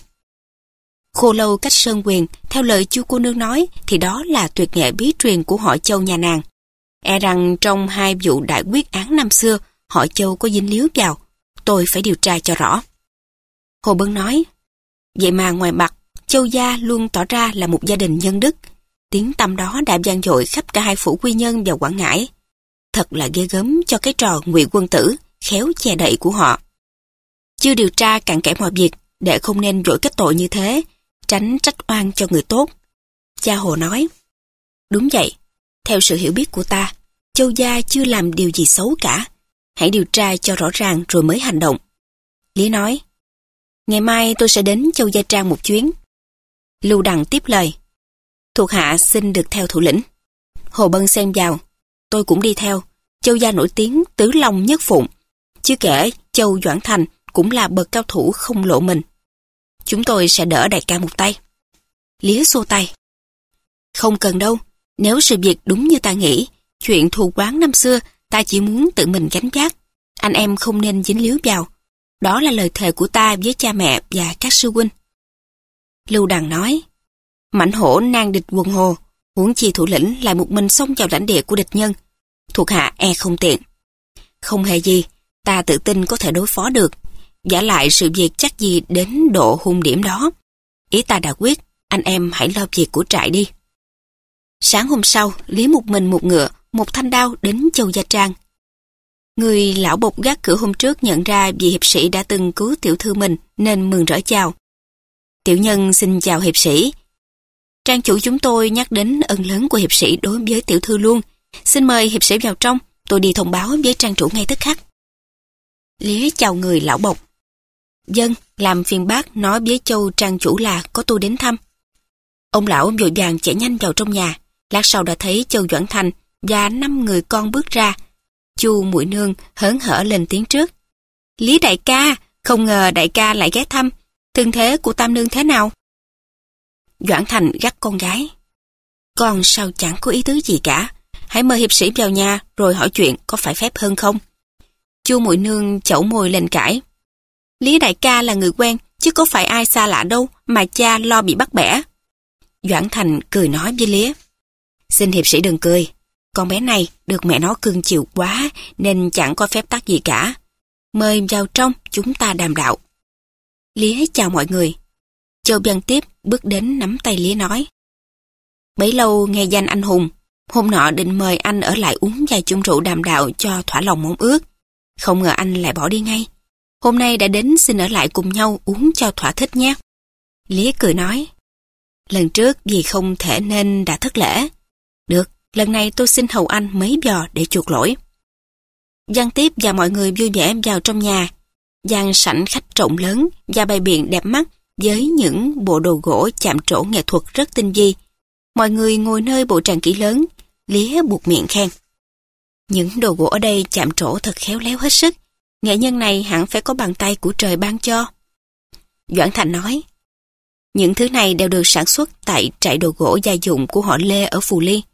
"Khô Lâu Cách Sơn Quyền, theo lời Chu cô nương nói thì đó là tuyệt nghệ bí truyền của họ Châu nhà nàng. E rằng trong hai vụ đại quyết án năm xưa, họ Châu có dính líu vào. Tôi phải điều tra cho rõ." Hồ Bân nói: "Vậy mà ngoài mặt, Châu gia luôn tỏ ra là một gia đình nhân đức. Tiếng tăm đó đã vang dội khắp cả hai phủ Quy Nhơn và Quảng Ngãi. Thật là ghê gớm cho cái trò ngụy quân tử, khéo che đậy của họ. Chưa điều tra cặn kẽ mọi việc, để không nên vội kết tội như thế, tránh trách oan cho người tốt." Cha Hồ nói: "Đúng vậy, theo sự hiểu biết của ta, Châu gia chưa làm điều gì xấu cả. Hãy điều tra cho rõ ràng rồi mới hành động." Lý nói: "Ngày mai tôi sẽ đến Châu Gia Trang một chuyến." Lưu Đằng tiếp lời: "Thuộc hạ xin được theo thủ lĩnh." Hồ Bân xen vào: "Tôi cũng đi theo. Châu gia nổi tiếng tứ long nhất phụng. Chứ kể Châu Doãn Thành cũng là bậc cao thủ không lộ mình. Chúng tôi sẽ đỡ đại ca một tay." Lý xua tay: "Không cần đâu. Nếu sự việc đúng như ta nghĩ, chuyện thù oán năm xưa ta chỉ muốn tự mình gánh vác. Anh em không nên dính líu vào. Đó là lời thề của ta với cha mẹ và các sư huynh." Lưu Đằng nói: "Mãnh hổ nan địch quần hồ, huống chi thủ lĩnh lại một mình xông vào lãnh địa của địch nhân. Thuộc hạ e không tiện." "Không hề gì, ta tự tin có thể đối phó được. Vả lại sự việc chắc gì đến độ hung điểm đó. Ý ta đã quyết, anh em hãy lo việc của trại đi." Sáng hôm sau, Lý một mình một ngựa, một thanh đao đến Châu Gia Trang. Người lão bộc gác cửa hôm trước nhận ra vị hiệp sĩ đã từng cứu tiểu thư mình nên mừng rỡ chào: "Tiểu nhân xin chào hiệp sĩ. Trang chủ chúng tôi nhắc đến ân lớn của hiệp sĩ đối với tiểu thư luôn. Xin mời hiệp sĩ vào trong, tôi đi thông báo với trang chủ ngay tức khắc." Lý chào người lão bộc: "Vâng, làm phiền bác nói với Châu trang chủ là có tôi đến thăm." Ông lão vội vàng chạy nhanh vào trong nhà. Lát sau đã thấy Châu Doãn Thành và năm người con bước ra. Chu muội nương hớn hở lên tiếng trước: "Lý đại ca, không ngờ đại ca lại ghé thăm. Thương thế của Tam nương thế nào?" Doãn Thành gắt con gái: "Con sao chẳng có ý tứ gì cả. Hãy mời hiệp sĩ vào nhà rồi hỏi chuyện có phải phép hơn không?" Chu muội nương chẩu môi lên cãi: "Lý đại ca là người quen, chứ có phải ai xa lạ đâu mà cha lo bị bắt bẻ." Doãn Thành cười nói với Lý: "Xin hiệp sĩ đừng cười. Con bé này được mẹ nó cưng chiều quá nên chẳng có phép tắc gì cả. Mời vào trong, chúng ta đàm đạo." Lý chào mọi người. Châu Văn Tiếp bước đến nắm tay Lý nói: Bấy lâu nghe danh anh hùng, hôm nọ định mời anh ở lại uống vài chung rượu đàm đạo cho thỏa lòng mong ước. Không ngờ anh lại bỏ đi ngay. Hôm nay đã đến xin ở lại cùng nhau uống cho thỏa thích nhé. Lía cười nói, lần trước vì không thể nên đã thất lễ. Được, lần này tôi xin hầu anh mấy giò để chuộc lỗi. Giang Tiếp và mọi người vui vẻ vào trong nhà. Gian sảnh khách rộng lớn và bày biện đẹp mắt với những bộ đồ gỗ chạm trổ nghệ thuật rất tinh vi. Mọi người ngồi nơi bộ tràng kỹ lớn, Lía buột miệng khen. Những đồ gỗ ở đây chạm trổ thật khéo léo hết sức. Nghệ nhân này hẳn phải có bàn tay của trời ban cho. Doãn Thành nói, những thứ này đều được sản xuất tại trại đồ gỗ gia dụng của họ Lê ở Phù Ly.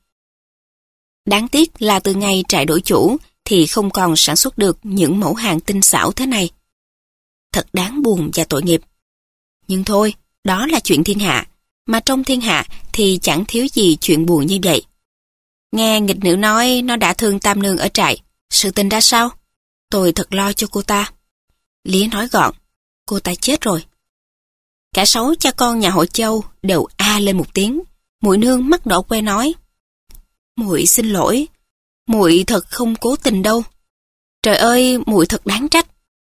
Đáng tiếc là từ ngày trại đổi chủ thì không còn sản xuất được những mẫu hàng tinh xảo thế này. Thật đáng buồn và tội nghiệp. Nhưng thôi, đó là chuyện thiên hạ, mà trong thiên hạ thì chẳng thiếu gì chuyện buồn như vậy. Nghe nghịch nữ nói nó đã thương Tam Nương ở trại, sự tình ra sao? Tôi thật lo cho cô ta. Lía nói gọn, cô ta chết rồi. Cả sáu cha con nhà họ Châu đều a lên một tiếng. Muội nương mắt đỏ que nói, muội xin lỗi, muội thật không cố tình đâu. Trời ơi, muội thật đáng trách.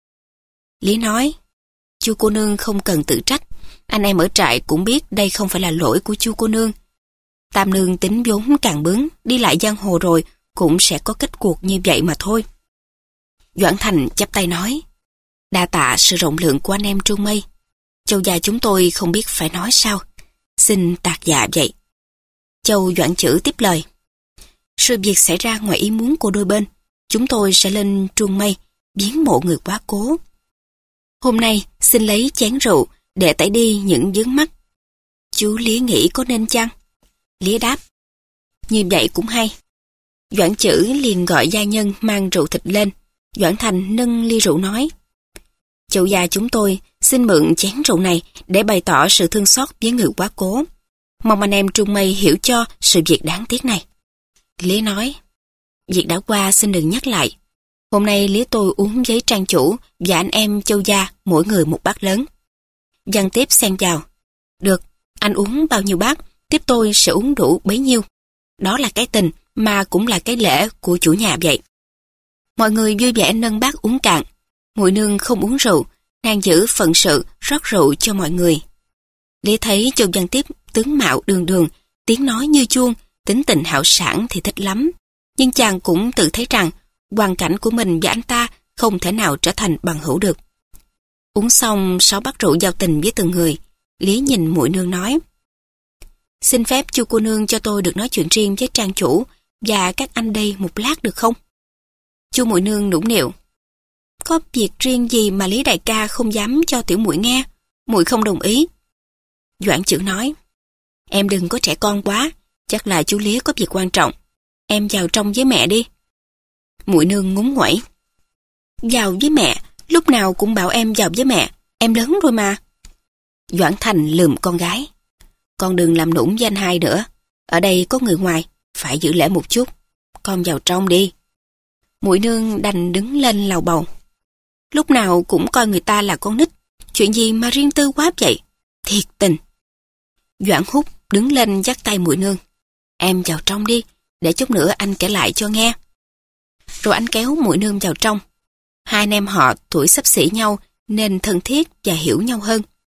Lý nói, chu cô nương không cần tự trách, anh em ở trại cũng biết đây không phải là lỗi của chu cô nương. Tam Nương tính vốn càng bướng, đi lại giang hồ rồi cũng sẽ có kết cuộc như vậy mà thôi. Doãn Thành chắp tay nói, đa tạ sự rộng lượng của anh em Trung Mây. Châu gia chúng tôi không biết phải nói sao, xin tạc dạ vậy. Châu Doãn Chữ tiếp lời, sự việc xảy ra ngoài ý muốn của đôi bên, chúng tôi sẽ lên Trung Mây viếng mộ người quá cố. Hôm nay xin lấy chén rượu để tẩy đi những vướng mắc. Chú Lía nghĩ có nên chăng? Lía đáp, như vậy cũng hay. Doãn Chữ liền gọi gia nhân mang rượu thịt lên. Doãn Thành nâng ly rượu nói, Châu gia chúng tôi xin mượn chén rượu này để bày tỏ sự thương xót với người quá cố. Mong anh em Trung Mây hiểu cho sự việc đáng tiếc này. Lía nói, việc đã qua xin đừng nhắc lại. Hôm nay Lía tôi uống với trang chủ và anh em Châu gia mỗi người một bát lớn. Giang Tiếp xen vào, được, anh uống bao nhiêu bát, tiếp tôi sẽ uống đủ bấy nhiêu. Đó là cái tình mà cũng là cái lễ của chủ nhà vậy. Mọi người vui vẻ nâng bát uống cạn. Muội nương không uống rượu, nàng giữ phận sự rót rượu cho mọi người. Lía thấy Châu Giang Tiếp tướng mạo đường đường, tiếng nói như chuông, tính tình hào sảng thì thích lắm. Nhưng chàng cũng tự thấy rằng hoàn cảnh của mình và anh ta không thể nào trở thành bằng hữu được. Uống xong sáu bát rượu giao tình với từng người, Lía nhìn muội nương nói, xin phép chu cô nương cho tôi được nói chuyện riêng với trang chủ và các anh đây một lát được không? Chu muội nương nũng nịu, có việc riêng gì mà Lý đại ca không dám cho tiểu muội nghe, muội không đồng ý. Doãn Chữ nói, em đừng có trẻ con quá, chắc là chú Lía có việc quan trọng, em vào trong với mẹ đi. Muội nương ngúng nguẩy, vào với mẹ, lúc nào cũng bảo em vào với mẹ, em lớn rồi mà. Doãn Thành lườm con gái, con đừng làm nũng với anh hai nữa, ở đây có người ngoài, phải giữ lễ một chút, con vào trong đi. Muội nương đành đứng lên lầu bầu, lúc nào cũng coi người ta là con nít, chuyện gì mà riêng tư quá vậy, thiệt tình. Doãn Húc đứng lên dắt tay muội nương, em vào trong đi, để chút nữa anh kể lại cho nghe. Rồi anh kéo muội nương vào trong. Hai anh em họ tuổi xấp xỉ nhau nên thân thiết và hiểu nhau hơn.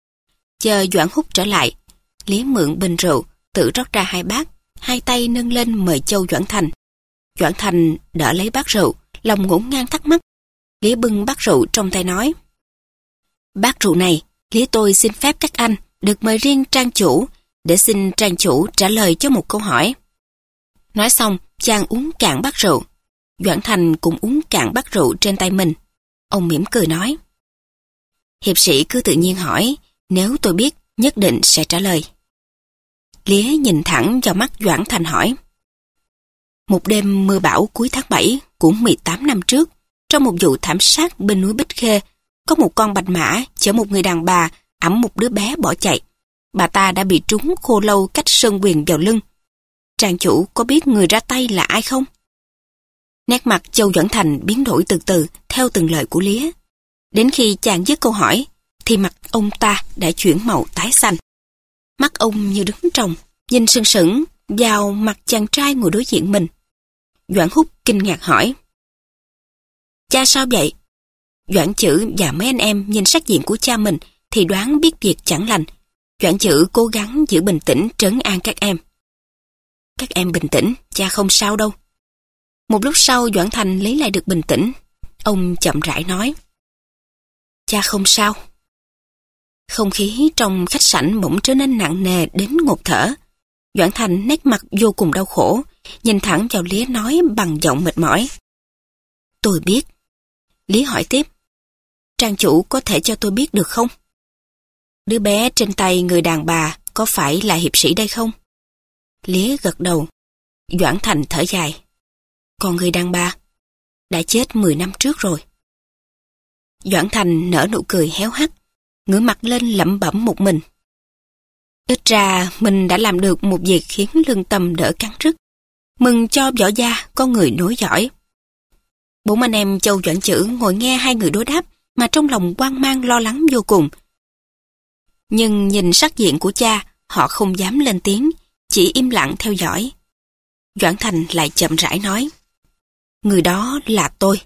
Chờ Doãn Húc trở lại, Lía mượn bình rượu, tự rót ra hai bát, hai tay nâng lên mời Châu Doãn Thành. Doãn Thành đỡ lấy bát rượu, lòng ngổn ngang thắc mắc. Lía bưng bát rượu trong tay nói, bát rượu này, Lía tôi xin phép các anh được mời riêng trang chủ, để xin trang chủ trả lời cho một câu hỏi. Nói xong, chàng uống cạn bát rượu. Doãn Thành cũng uống cạn bát rượu trên tay mình. Ông mỉm cười nói, hiệp sĩ cứ tự nhiên hỏi, nếu tôi biết, nhất định sẽ trả lời. Lía nhìn thẳng vào mắt Doãn Thành hỏi, một đêm mưa bão cuối tháng bảy của mười tám năm trước, trong một vụ thảm sát bên núi Bích Khê, có một con bạch mã chở một người đàn bà ẵm một đứa bé bỏ chạy. Bà ta đã bị trúng khô lâu cách sơn quyền vào lưng. Trang chủ có biết người ra tay là ai không? Nét mặt Châu Doãn Thành biến đổi từ từ theo từng lời của Lía. Đến khi chàng dứt câu hỏi, thì mặt ông ta đã chuyển màu tái xanh. Mắt ông như đứng trồng, nhìn sưng sững, vào mặt chàng trai ngồi đối diện mình. Doãn Húc kinh ngạc hỏi: Cha sao vậy? Doãn Chữ và mấy anh em nhìn sắc diện của cha mình thì đoán biết việc chẳng lành. Doãn Chữ cố gắng giữ bình tĩnh trấn an các em. Các em bình tĩnh, cha không sao đâu. Một lúc sau Doãn Thành lấy lại được bình tĩnh. Ông chậm rãi nói: Cha không sao. Không khí trong khách sảnh bỗng trở nên nặng nề đến ngột thở. Doãn Thành nét mặt vô cùng đau khổ, nhìn thẳng vào Lía nói bằng giọng mệt mỏi: Tôi biết. Lía hỏi tiếp: Trang chủ có thể cho tôi biết được không? Đứa bé trên tay người đàn bà có phải là hiệp sĩ đây không? Lía gật đầu. Doãn Thành thở dài: Còn người đàn bà đã chết mười năm trước rồi. Doãn Thành nở nụ cười héo hắt, ngửa mặt lên lẩm bẩm một mình: Ít ra mình đã làm được một việc khiến lương tâm đỡ cắn rứt. Mừng cho Võ gia có người nối dõi. Bốn anh em Châu Doãn Chữ ngồi nghe hai người đối đáp mà trong lòng hoang mang lo lắng vô cùng. Nhưng nhìn sắc diện của cha, họ không dám lên tiếng, chỉ im lặng theo dõi. Doãn Thành lại chậm rãi nói: Người đó là tôi.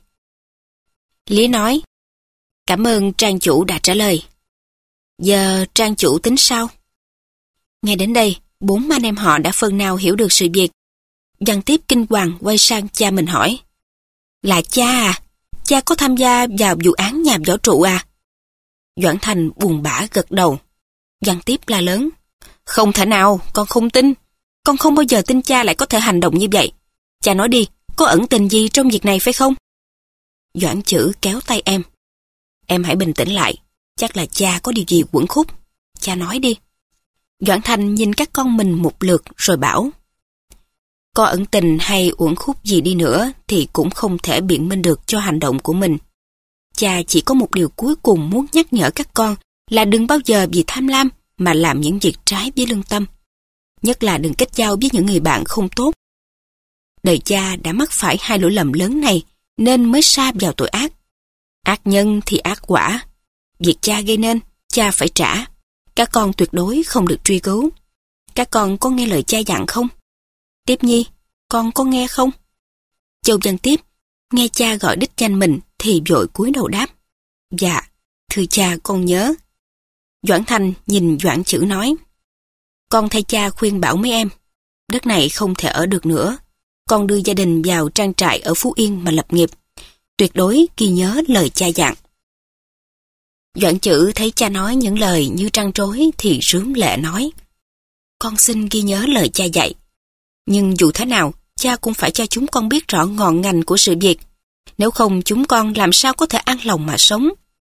Lý nói: Cảm ơn Trang chủ đã trả lời. Giờ Trang chủ tính sao? Nghe đến đây, bốn anh em họ đã phần nào hiểu được sự việc. Văn Tiếp kinh hoàng quay sang cha mình hỏi: Là cha à? Cha có tham gia vào vụ án nhà võ trụ à? Doãn Thành buồn bã gật đầu. Văn Tiếp la lớn: Không thể nào, con không tin. Con không bao giờ tin cha lại có thể hành động như vậy. Cha nói đi, có ẩn tình gì trong việc này phải không? Doãn Chữ kéo tay em. Em hãy bình tĩnh lại, chắc là cha có điều gì uẩn khúc. Cha nói đi. Doãn Thành nhìn các con mình một lượt rồi bảo: Có ẩn tình hay uẩn khúc gì đi nữa thì cũng không thể biện minh được cho hành động của mình. Cha chỉ có một điều cuối cùng muốn nhắc nhở các con là đừng bao giờ vì tham lam mà làm những việc trái với lương tâm. Nhất là đừng kết giao với những người bạn không tốt. Đời cha đã mắc phải hai lỗi lầm lớn này nên mới sa vào tội ác. Ác nhân thì ác quả. Việc cha gây nên, cha phải trả. Các con tuyệt đối không được truy cứu. Các con có nghe lời cha dặn không? Tiếp Nhi, con có nghe không? Châu Văn Tiếp nghe cha gọi đích danh mình thì vội cúi đầu đáp: Dạ, thưa cha con nhớ. Doãn Thành nhìn Doãn Chữ nói: Con thay cha khuyên bảo mấy em, đất này không thể ở được nữa. Con đưa gia đình vào trang trại ở Phú Yên mà lập nghiệp. Tuyệt đối ghi nhớ lời cha dặn. Doãn Chữ thấy cha nói những lời như trăn trối thì rướm lệ nói: Con xin ghi nhớ lời cha dạy. Nhưng dù thế nào, cha cũng phải cho chúng con biết rõ ngọn ngành của sự việc. Nếu không chúng con làm sao có thể an lòng mà sống.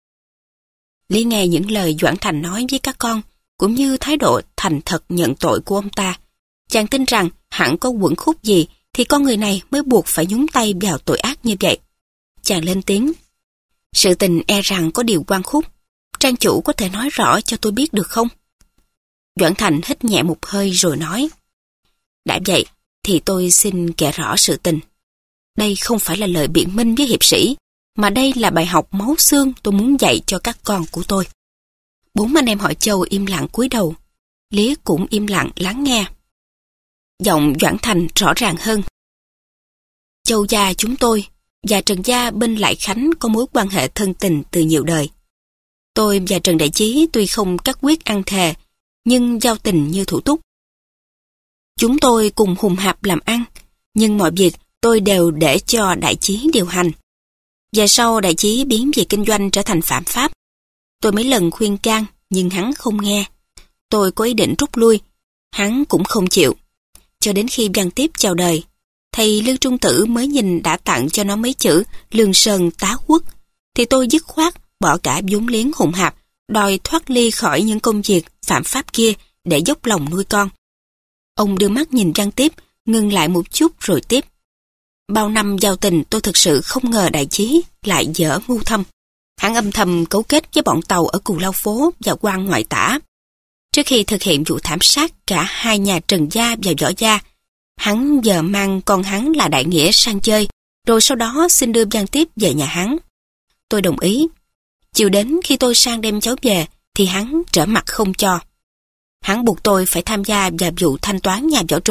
Lý nghe những lời Doãn Thành nói với các con, cũng như thái độ thành thật nhận tội của ông ta. Chàng tin rằng hẳn có uẩn khúc gì thì con người này mới buộc phải nhúng tay vào tội ác như vậy. Chàng lên tiếng: Sự tình e rằng có điều oan khúc. Trang chủ có thể nói rõ cho tôi biết được không? Doãn Thành hít nhẹ một hơi rồi nói: Đã vậy thì tôi xin kể rõ sự tình. Đây không phải là lời biện minh với hiệp sĩ, mà đây là bài học máu xương tôi muốn dạy cho các con của tôi. Bốn anh em họ Châu im lặng cúi đầu. Lía cũng im lặng lắng nghe. Giọng Doãn Thành rõ ràng hơn: Châu gia chúng tôi và Trần gia bên Lại Khánh có mối quan hệ thân tình từ nhiều đời. Tôi và Trần Đại Chí tuy không cắt quyết ăn thề, nhưng giao tình như thủ túc. Chúng tôi cùng hùng hạp làm ăn, nhưng mọi việc tôi đều để cho Đại Chí điều hành. Và sau Đại Chí biến về kinh doanh trở thành phạm pháp. Tôi mấy lần khuyên can, nhưng hắn không nghe. Tôi có ý định rút lui, hắn cũng không chịu. Cho đến khi Văn Tiếp chào đời, thầy Lưu Trung Tử mới nhìn đã tặng cho nó mấy chữ Lương Sơn Tá Quốc, thì tôi dứt khoát bỏ cả vốn liếng hùng hạp, đòi thoát ly khỏi những công việc phạm pháp kia để dốc lòng nuôi con. Ông đưa mắt nhìn Văn Tiếp, ngừng lại một chút rồi tiếp: Bao năm giao tình tôi thực sự không ngờ Đại Chí lại dở ngu thâm. Hắn âm thầm cấu kết với bọn Tàu ở Cù Lao Phố và quan ngoại tả. Trước khi thực hiện vụ thảm sát cả hai nhà Trần gia và Võ gia, hắn giờ mang con hắn là Đại Nghĩa sang chơi, rồi sau đó xin đưa Văn Tiếp về nhà hắn. Tôi đồng ý. Chiều đến khi tôi sang đem cháu về thì hắn trở mặt không cho. Hắn buộc tôi phải tham gia vào vụ thanh toán nhà võ trụ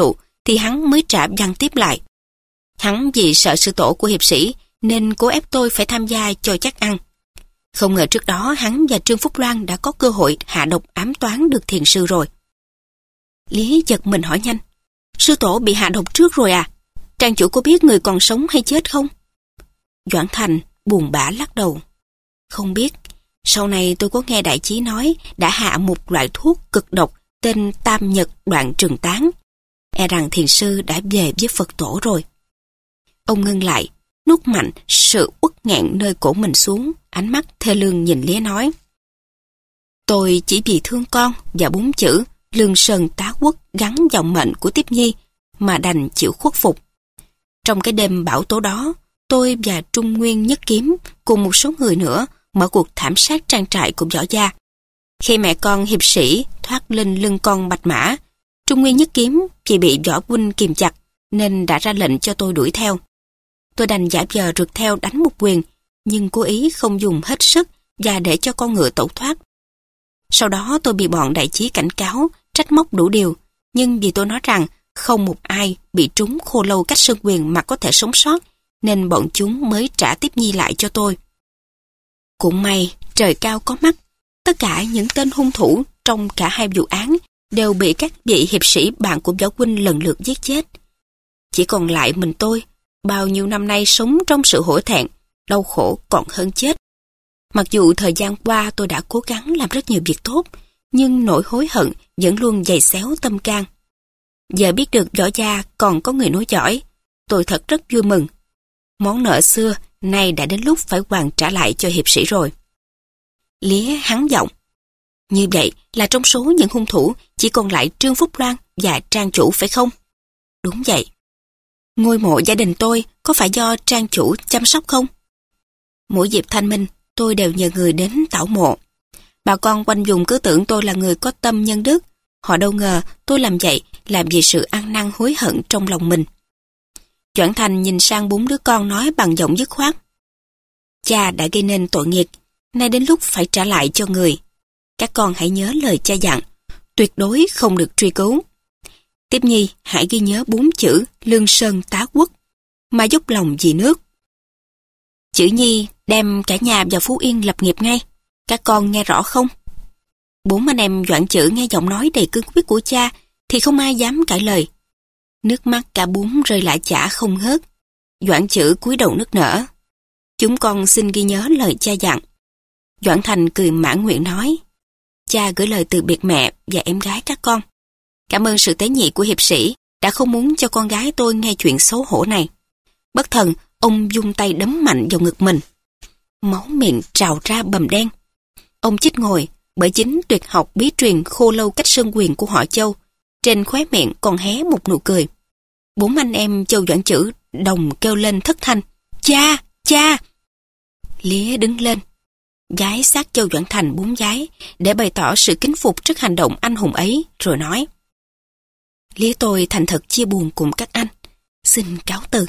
thì hắn mới trả văn tiếp lại. Hắn vì sợ sự tổ của hiệp sĩ nên cố ép tôi phải tham gia cho chắc ăn. Không ngờ trước đó hắn và Trương Phúc Loan đã có cơ hội hạ độc ám toán được thiền sư rồi. Lý giật mình hỏi nhanh. Sư tổ bị hạ độc trước rồi à? Trang chủ có biết người còn sống hay chết không? Doãn Thành buồn bã lắc đầu. Không biết. Sau này tôi có nghe đại chí nói đã hạ một loại thuốc cực độc tên Tam Nhật Đoạn Trừng Tán. E rằng thiền sư đã về với Phật tổ rồi. Ông ngưng lại, nuốt mạnh sự uất nghẹn nơi cổ mình xuống, ánh mắt thê lương nhìn Lía nói. Tôi chỉ vì thương con và bốn chữ Lương Sơn Tá Quốc gắn dòng mệnh của Tiếp Nhi mà đành chịu khuất phục. Trong cái đêm bão tố đó, tôi và Trung Nguyên Nhất Kiếm cùng một số người nữa mở cuộc thảm sát trang trại của Võ Gia. Khi mẹ con hiệp sĩ thoát lên lưng con Bạch Mã, Trung Nguyên Nhất Kiếm chỉ bị Võ huynh kìm chặt nên đã ra lệnh cho tôi đuổi theo. Tôi đành giả vờ rượt theo đánh một quyền, nhưng cố ý không dùng hết sức và để cho con ngựa tẩu thoát. Sau đó tôi bị bọn đại chí cảnh cáo, trách móc đủ điều, nhưng vì tôi nói rằng không một ai bị trúng khô lâu cách sơn quyền mà có thể sống sót, nên bọn chúng mới trả Tiếp Nhi lại cho tôi. Cũng may, trời cao có mắt, tất cả những tên hung thủ trong cả hai vụ án đều bị các vị hiệp sĩ bạn của Võ huynh lần lượt giết chết. Chỉ còn lại mình tôi, bao nhiêu năm nay sống trong sự hổ thẹn, đau khổ còn hơn chết. Mặc dù thời gian qua tôi đã cố gắng làm rất nhiều việc tốt, nhưng nỗi hối hận vẫn luôn giày xéo tâm can. Giờ biết được Võ Gia còn có người nối dõi, tôi thật rất vui mừng. Món nợ xưa nay đã đến lúc phải hoàn trả lại cho hiệp sĩ rồi. Lía hắn giọng. Như vậy là trong số những hung thủ chỉ còn lại Trương Phúc Loan và Trang chủ phải không? Đúng vậy. Ngôi mộ gia đình tôi có phải do Trang chủ chăm sóc không? Mỗi dịp thanh minh, tôi đều nhờ người đến tảo mộ. Bà con quanh vùng cứ tưởng tôi là người có tâm nhân đức. Họ đâu ngờ tôi làm vậy làm vì sự ăn năn hối hận trong lòng mình. Doãn Thành nhìn sang bốn đứa con nói bằng giọng dứt khoát. Cha đã gây nên tội nghiệp, nay đến lúc phải trả lại cho người. Các con hãy nhớ lời cha dặn, tuyệt đối không được truy cứu. Tiếp Nhi hãy ghi nhớ bốn chữ Lương Sơn Tá Quốc, mà dốc lòng vì nước. Chữ Nhi đem cả nhà vào Phú Yên lập nghiệp ngay. Các con nghe rõ không? Bốn anh em Doãn Chữ nghe giọng nói đầy cương quyết của cha thì không ai dám cãi lời. Nước mắt cả bốn rơi lại chả không ngớt. Doãn Chữ cúi đầu nức nở. Chúng con xin ghi nhớ lời cha dặn. Doãn Thành cười mãn nguyện nói. Cha gửi lời từ biệt mẹ và em gái các con. Cảm ơn sự tế nhị của hiệp sĩ đã không muốn cho con gái tôi nghe chuyện xấu hổ này. Bất thần, ông dung tay đấm mạnh vào ngực mình. Máu miệng trào ra bầm đen. Ông chích ngồi bởi chính tuyệt học bí truyền khô lâu cách sơn quyền của họ Châu. Trên khóe miệng còn hé một nụ cười. Bốn anh em Châu Doãn Chữ đồng kêu lên thất thanh. Cha! Cha! Lía đứng lên. Gái sát Châu Doãn Thành bốn gái để bày tỏ sự kính phục trước hành động anh hùng ấy, rồi nói. Lía tôi thành thật chia buồn cùng các anh. Xin cáo từ.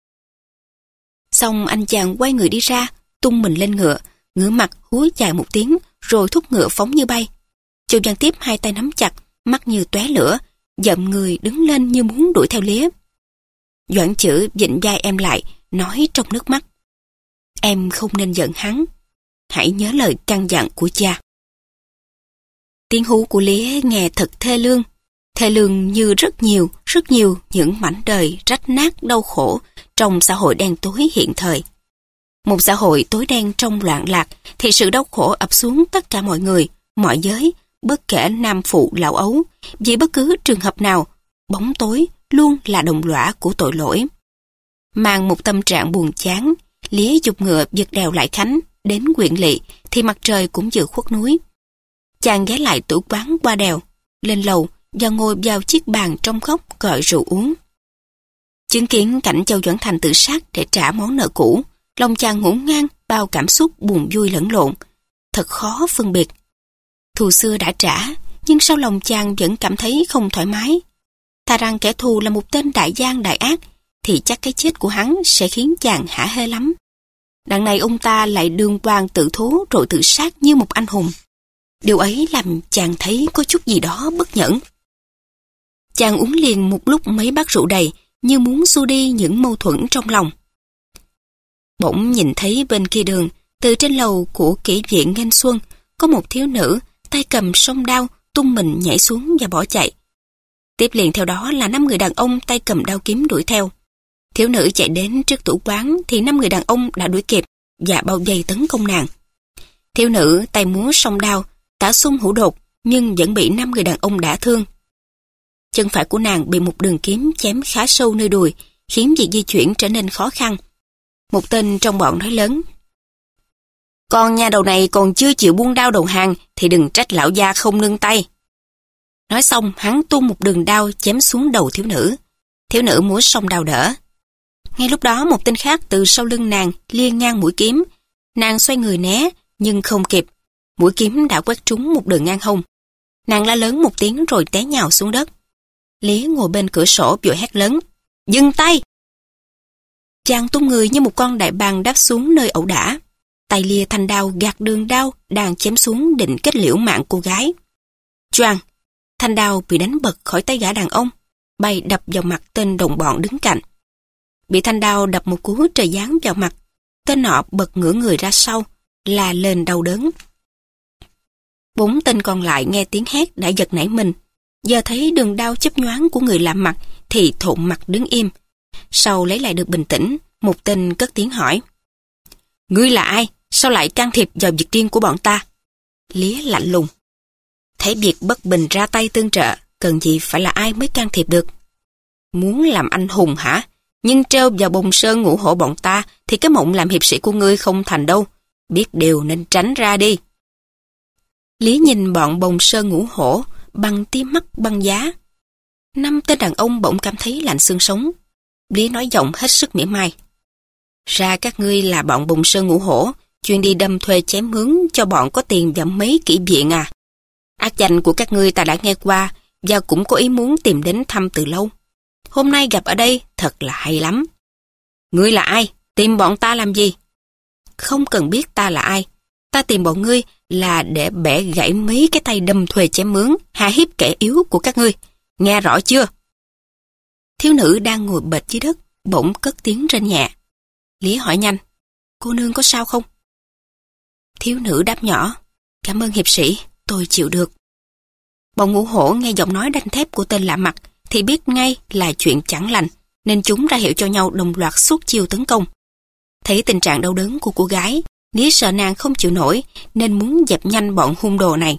Xong anh chàng quay người đi ra, tung mình lên ngựa, ngửa mặt hú dài một tiếng, rồi thúc ngựa phóng như bay. Châu Giang Tiếp hai tay nắm chặt, mắt như tóe lửa, dậm người đứng lên như muốn đuổi theo Lía. Doãn Chữ vịn vai em lại, nói trong nước mắt. Em không nên giận hắn. Hãy nhớ lời căn dặn của cha. Tiếng hú của Lía nghe thật thê lương. Thê lương như rất nhiều, rất nhiều những mảnh đời rách nát đau khổ trong xã hội đen tối hiện thời. Một xã hội tối đen trong loạn lạc thì sự đau khổ ập xuống tất cả mọi người, mọi giới, bất kể nam phụ lão ấu, vì bất cứ trường hợp nào, bóng tối luôn là đồng lõa của tội lỗi. Mang một tâm trạng buồn chán, Lía dục ngựa giật đèo lại Khánh, đến Quyện Lỵ thì mặt trời cũng vừa khuất núi. Chàng ghé lại tủ quán qua đèo, lên lầu và ngồi vào chiếc bàn trong góc gọi rượu uống. Chứng kiến cảnh Châu Doãn Thành tự sát để trả món nợ cũ, lòng chàng ngổn ngang bao cảm xúc buồn vui lẫn lộn, thật khó phân biệt. Thù xưa đã trả, nhưng sau lòng chàng vẫn cảm thấy không thoải mái. Thà rằng kẻ thù là một tên đại gian đại ác, thì chắc cái chết của hắn sẽ khiến chàng hả hê lắm. Đằng này ông ta lại đương đoan tự thú rồi tự sát như một anh hùng. Điều ấy làm chàng thấy có chút gì đó bất nhẫn. Chàng uống liền một lúc mấy bát rượu đầy, như muốn xua đi những mâu thuẫn trong lòng. Bỗng nhìn thấy bên kia đường, từ trên lầu của kỹ viện Nghênh Xuân, có một thiếu nữ tay cầm song đao tung mình nhảy xuống và bỏ chạy. Tiếp liền theo đó là năm người đàn ông tay cầm đao kiếm đuổi theo. Thiếu nữ chạy đến trước tủ quán thì năm người đàn ông đã đuổi kịp và bao vây tấn công nàng. Thiếu nữ tay múa song đao, tả xung hữu đột, nhưng vẫn bị năm người đàn ông đả thương. Chân phải của nàng bị một đường kiếm chém khá sâu nơi đùi, khiến việc di chuyển trở nên khó khăn. Một tên trong bọn nói lớn: "Con nha đầu này còn chưa chịu buông đao đầu hàng thì đừng trách lão gia không nương tay." Nói xong hắn tung một đường đao chém xuống đầu thiếu nữ. Thiếu nữ múa song đao đỡ. Ngay lúc đó một tên khác từ sau lưng nàng lia ngang mũi kiếm. Nàng xoay người né nhưng không kịp. Mũi kiếm đã quét trúng một đường ngang hông. Nàng la lớn một tiếng rồi té nhào xuống đất. Lý ngồi bên cửa sổ vội hét lớn: "Dừng tay!" Chàng tung người như một con đại bàng đáp xuống nơi ẩu đả. Tay lia thanh đao gạt đường đao đang chém xuống định kết liễu mạng cô gái. Choang! Thanh đao bị đánh bật khỏi tay gã đàn ông, bay đập vào mặt tên đồng bọn đứng cạnh. Bị thanh đao đập một cú trời giáng vào mặt, tên nọ bật ngửa người ra sau, la lên đau đớn. Bốn tên còn lại nghe tiếng hét đã giật nảy mình, giờ thấy đường đao chớp nhoáng của người lạ mặt thì thộn mặt đứng im. Sau lấy lại được bình tĩnh, một tên cất tiếng hỏi: "Ngươi là ai? Sao lại can thiệp vào việc riêng của bọn ta?" Lía lạnh lùng: "Thấy việc bất bình ra tay tương trợ, cần gì phải là ai mới can thiệp được? Muốn làm anh hùng hả? Nhưng trêu vào bồng sơn ngũ hổ bọn ta thì cái mộng làm hiệp sĩ của ngươi không thành đâu. Biết điều nên tránh ra đi." Lý nhìn bọn bồng sơn ngũ hổ bằng tia mắt băng giá. Năm tên đàn ông bỗng cảm thấy lạnh xương sống. Lý nói giọng hết sức mỉa mai: "Ra các ngươi là bọn bồng sơn ngũ hổ, chuyên đi đâm thuê chém mướn cho bọn có tiền và mấy kỹ viện à? Ác danh của các ngươi ta đã nghe qua và cũng có ý muốn tìm đến thăm từ lâu. Hôm nay gặp ở đây thật là hay lắm. Ngươi là ai? Tìm bọn ta làm gì?" "Không cần biết ta là ai. Ta tìm bọn ngươi là để bẻ gãy mấy cái tay đâm thuê chém mướn, hạ hiếp kẻ yếu của các ngươi. Nghe rõ chưa?" Thiếu nữ đang ngồi bệt dưới đất, bỗng cất tiếng rên nhẹ. Lý hỏi nhanh: "Cô nương có sao không?" Thiếu nữ đáp nhỏ: "Cảm ơn hiệp sĩ, tôi chịu được." Bọn ngũ hổ nghe giọng nói đanh thép của tên lạ mặt thì biết ngay là chuyện chẳng lành, nên chúng ra hiệu cho nhau đồng loạt xuất chiêu tấn công. Thấy tình trạng đau đớn của cô gái, Lý sợ nàng không chịu nổi nên muốn dẹp nhanh bọn hung đồ này.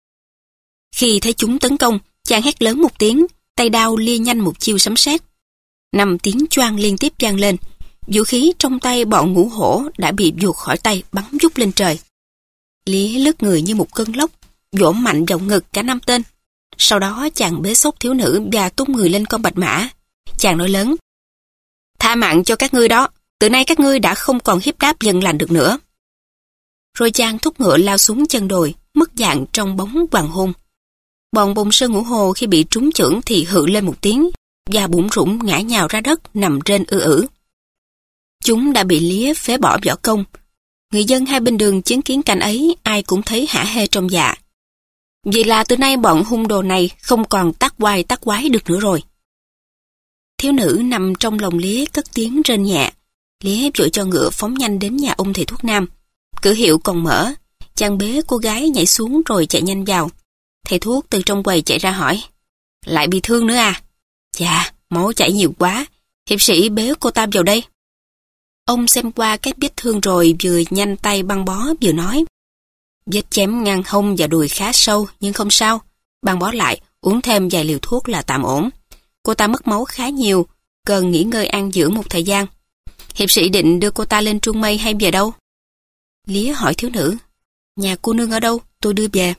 Khi thấy chúng tấn công, chàng hét lớn một tiếng, tay đao lia nhanh một chiêu sấm sét. Năm tiếng choang liên tiếp vang lên, vũ khí trong tay bọn ngũ hổ đã bị vụt khỏi tay bắn vút lên trời. Lý lướt người như một cơn lốc, vỗ mạnh vào ngực cả năm tên. Sau đó chàng bế xốc thiếu nữ và tung người lên con bạch mã. Chàng nói lớn: "Tha mạng cho các ngươi đó, từ nay các ngươi đã không còn hiếp đáp dân lành được nữa." Rồi chàng thúc ngựa lao xuống chân đồi, mất dạng trong bóng hoàng hôn. Bọn bồng sơn ngũ hồ khi bị trúng chưởng thì hự lên một tiếng và bủn rủn ngã nhào ra đất nằm trên ư ử. Chúng đã bị Lía phế bỏ võ công. Người dân hai bên đường chứng kiến cảnh ấy ai cũng thấy hả hê trong dạ. Vì là từ nay bọn hung đồ này không còn tác oai tác quái được nữa rồi. Thiếu nữ nằm trong lòng Lía cất tiếng rên nhẹ. Lía vội cho ngựa phóng nhanh đến nhà ông thầy thuốc nam. Cửa hiệu còn mở, chàng bế cô gái nhảy xuống rồi chạy nhanh vào. Thầy thuốc từ trong quầy chạy ra hỏi: "Lại bị thương nữa à?" "Chà, máu chảy nhiều quá, hiệp sĩ bế cô ta vào đây." Ông xem qua các vết thương rồi vừa nhanh tay băng bó vừa nói: "Vết chém ngang hông và đùi khá sâu nhưng không sao, băng bó lại, uống thêm vài liều thuốc là tạm ổn. Cô ta mất máu khá nhiều, cần nghỉ ngơi an dưỡng một thời gian. Hiệp sĩ định đưa cô ta lên Trung Mây hay về đâu?" Lía hỏi thiếu nữ: "Nhà cô nương ở đâu, tôi đưa về."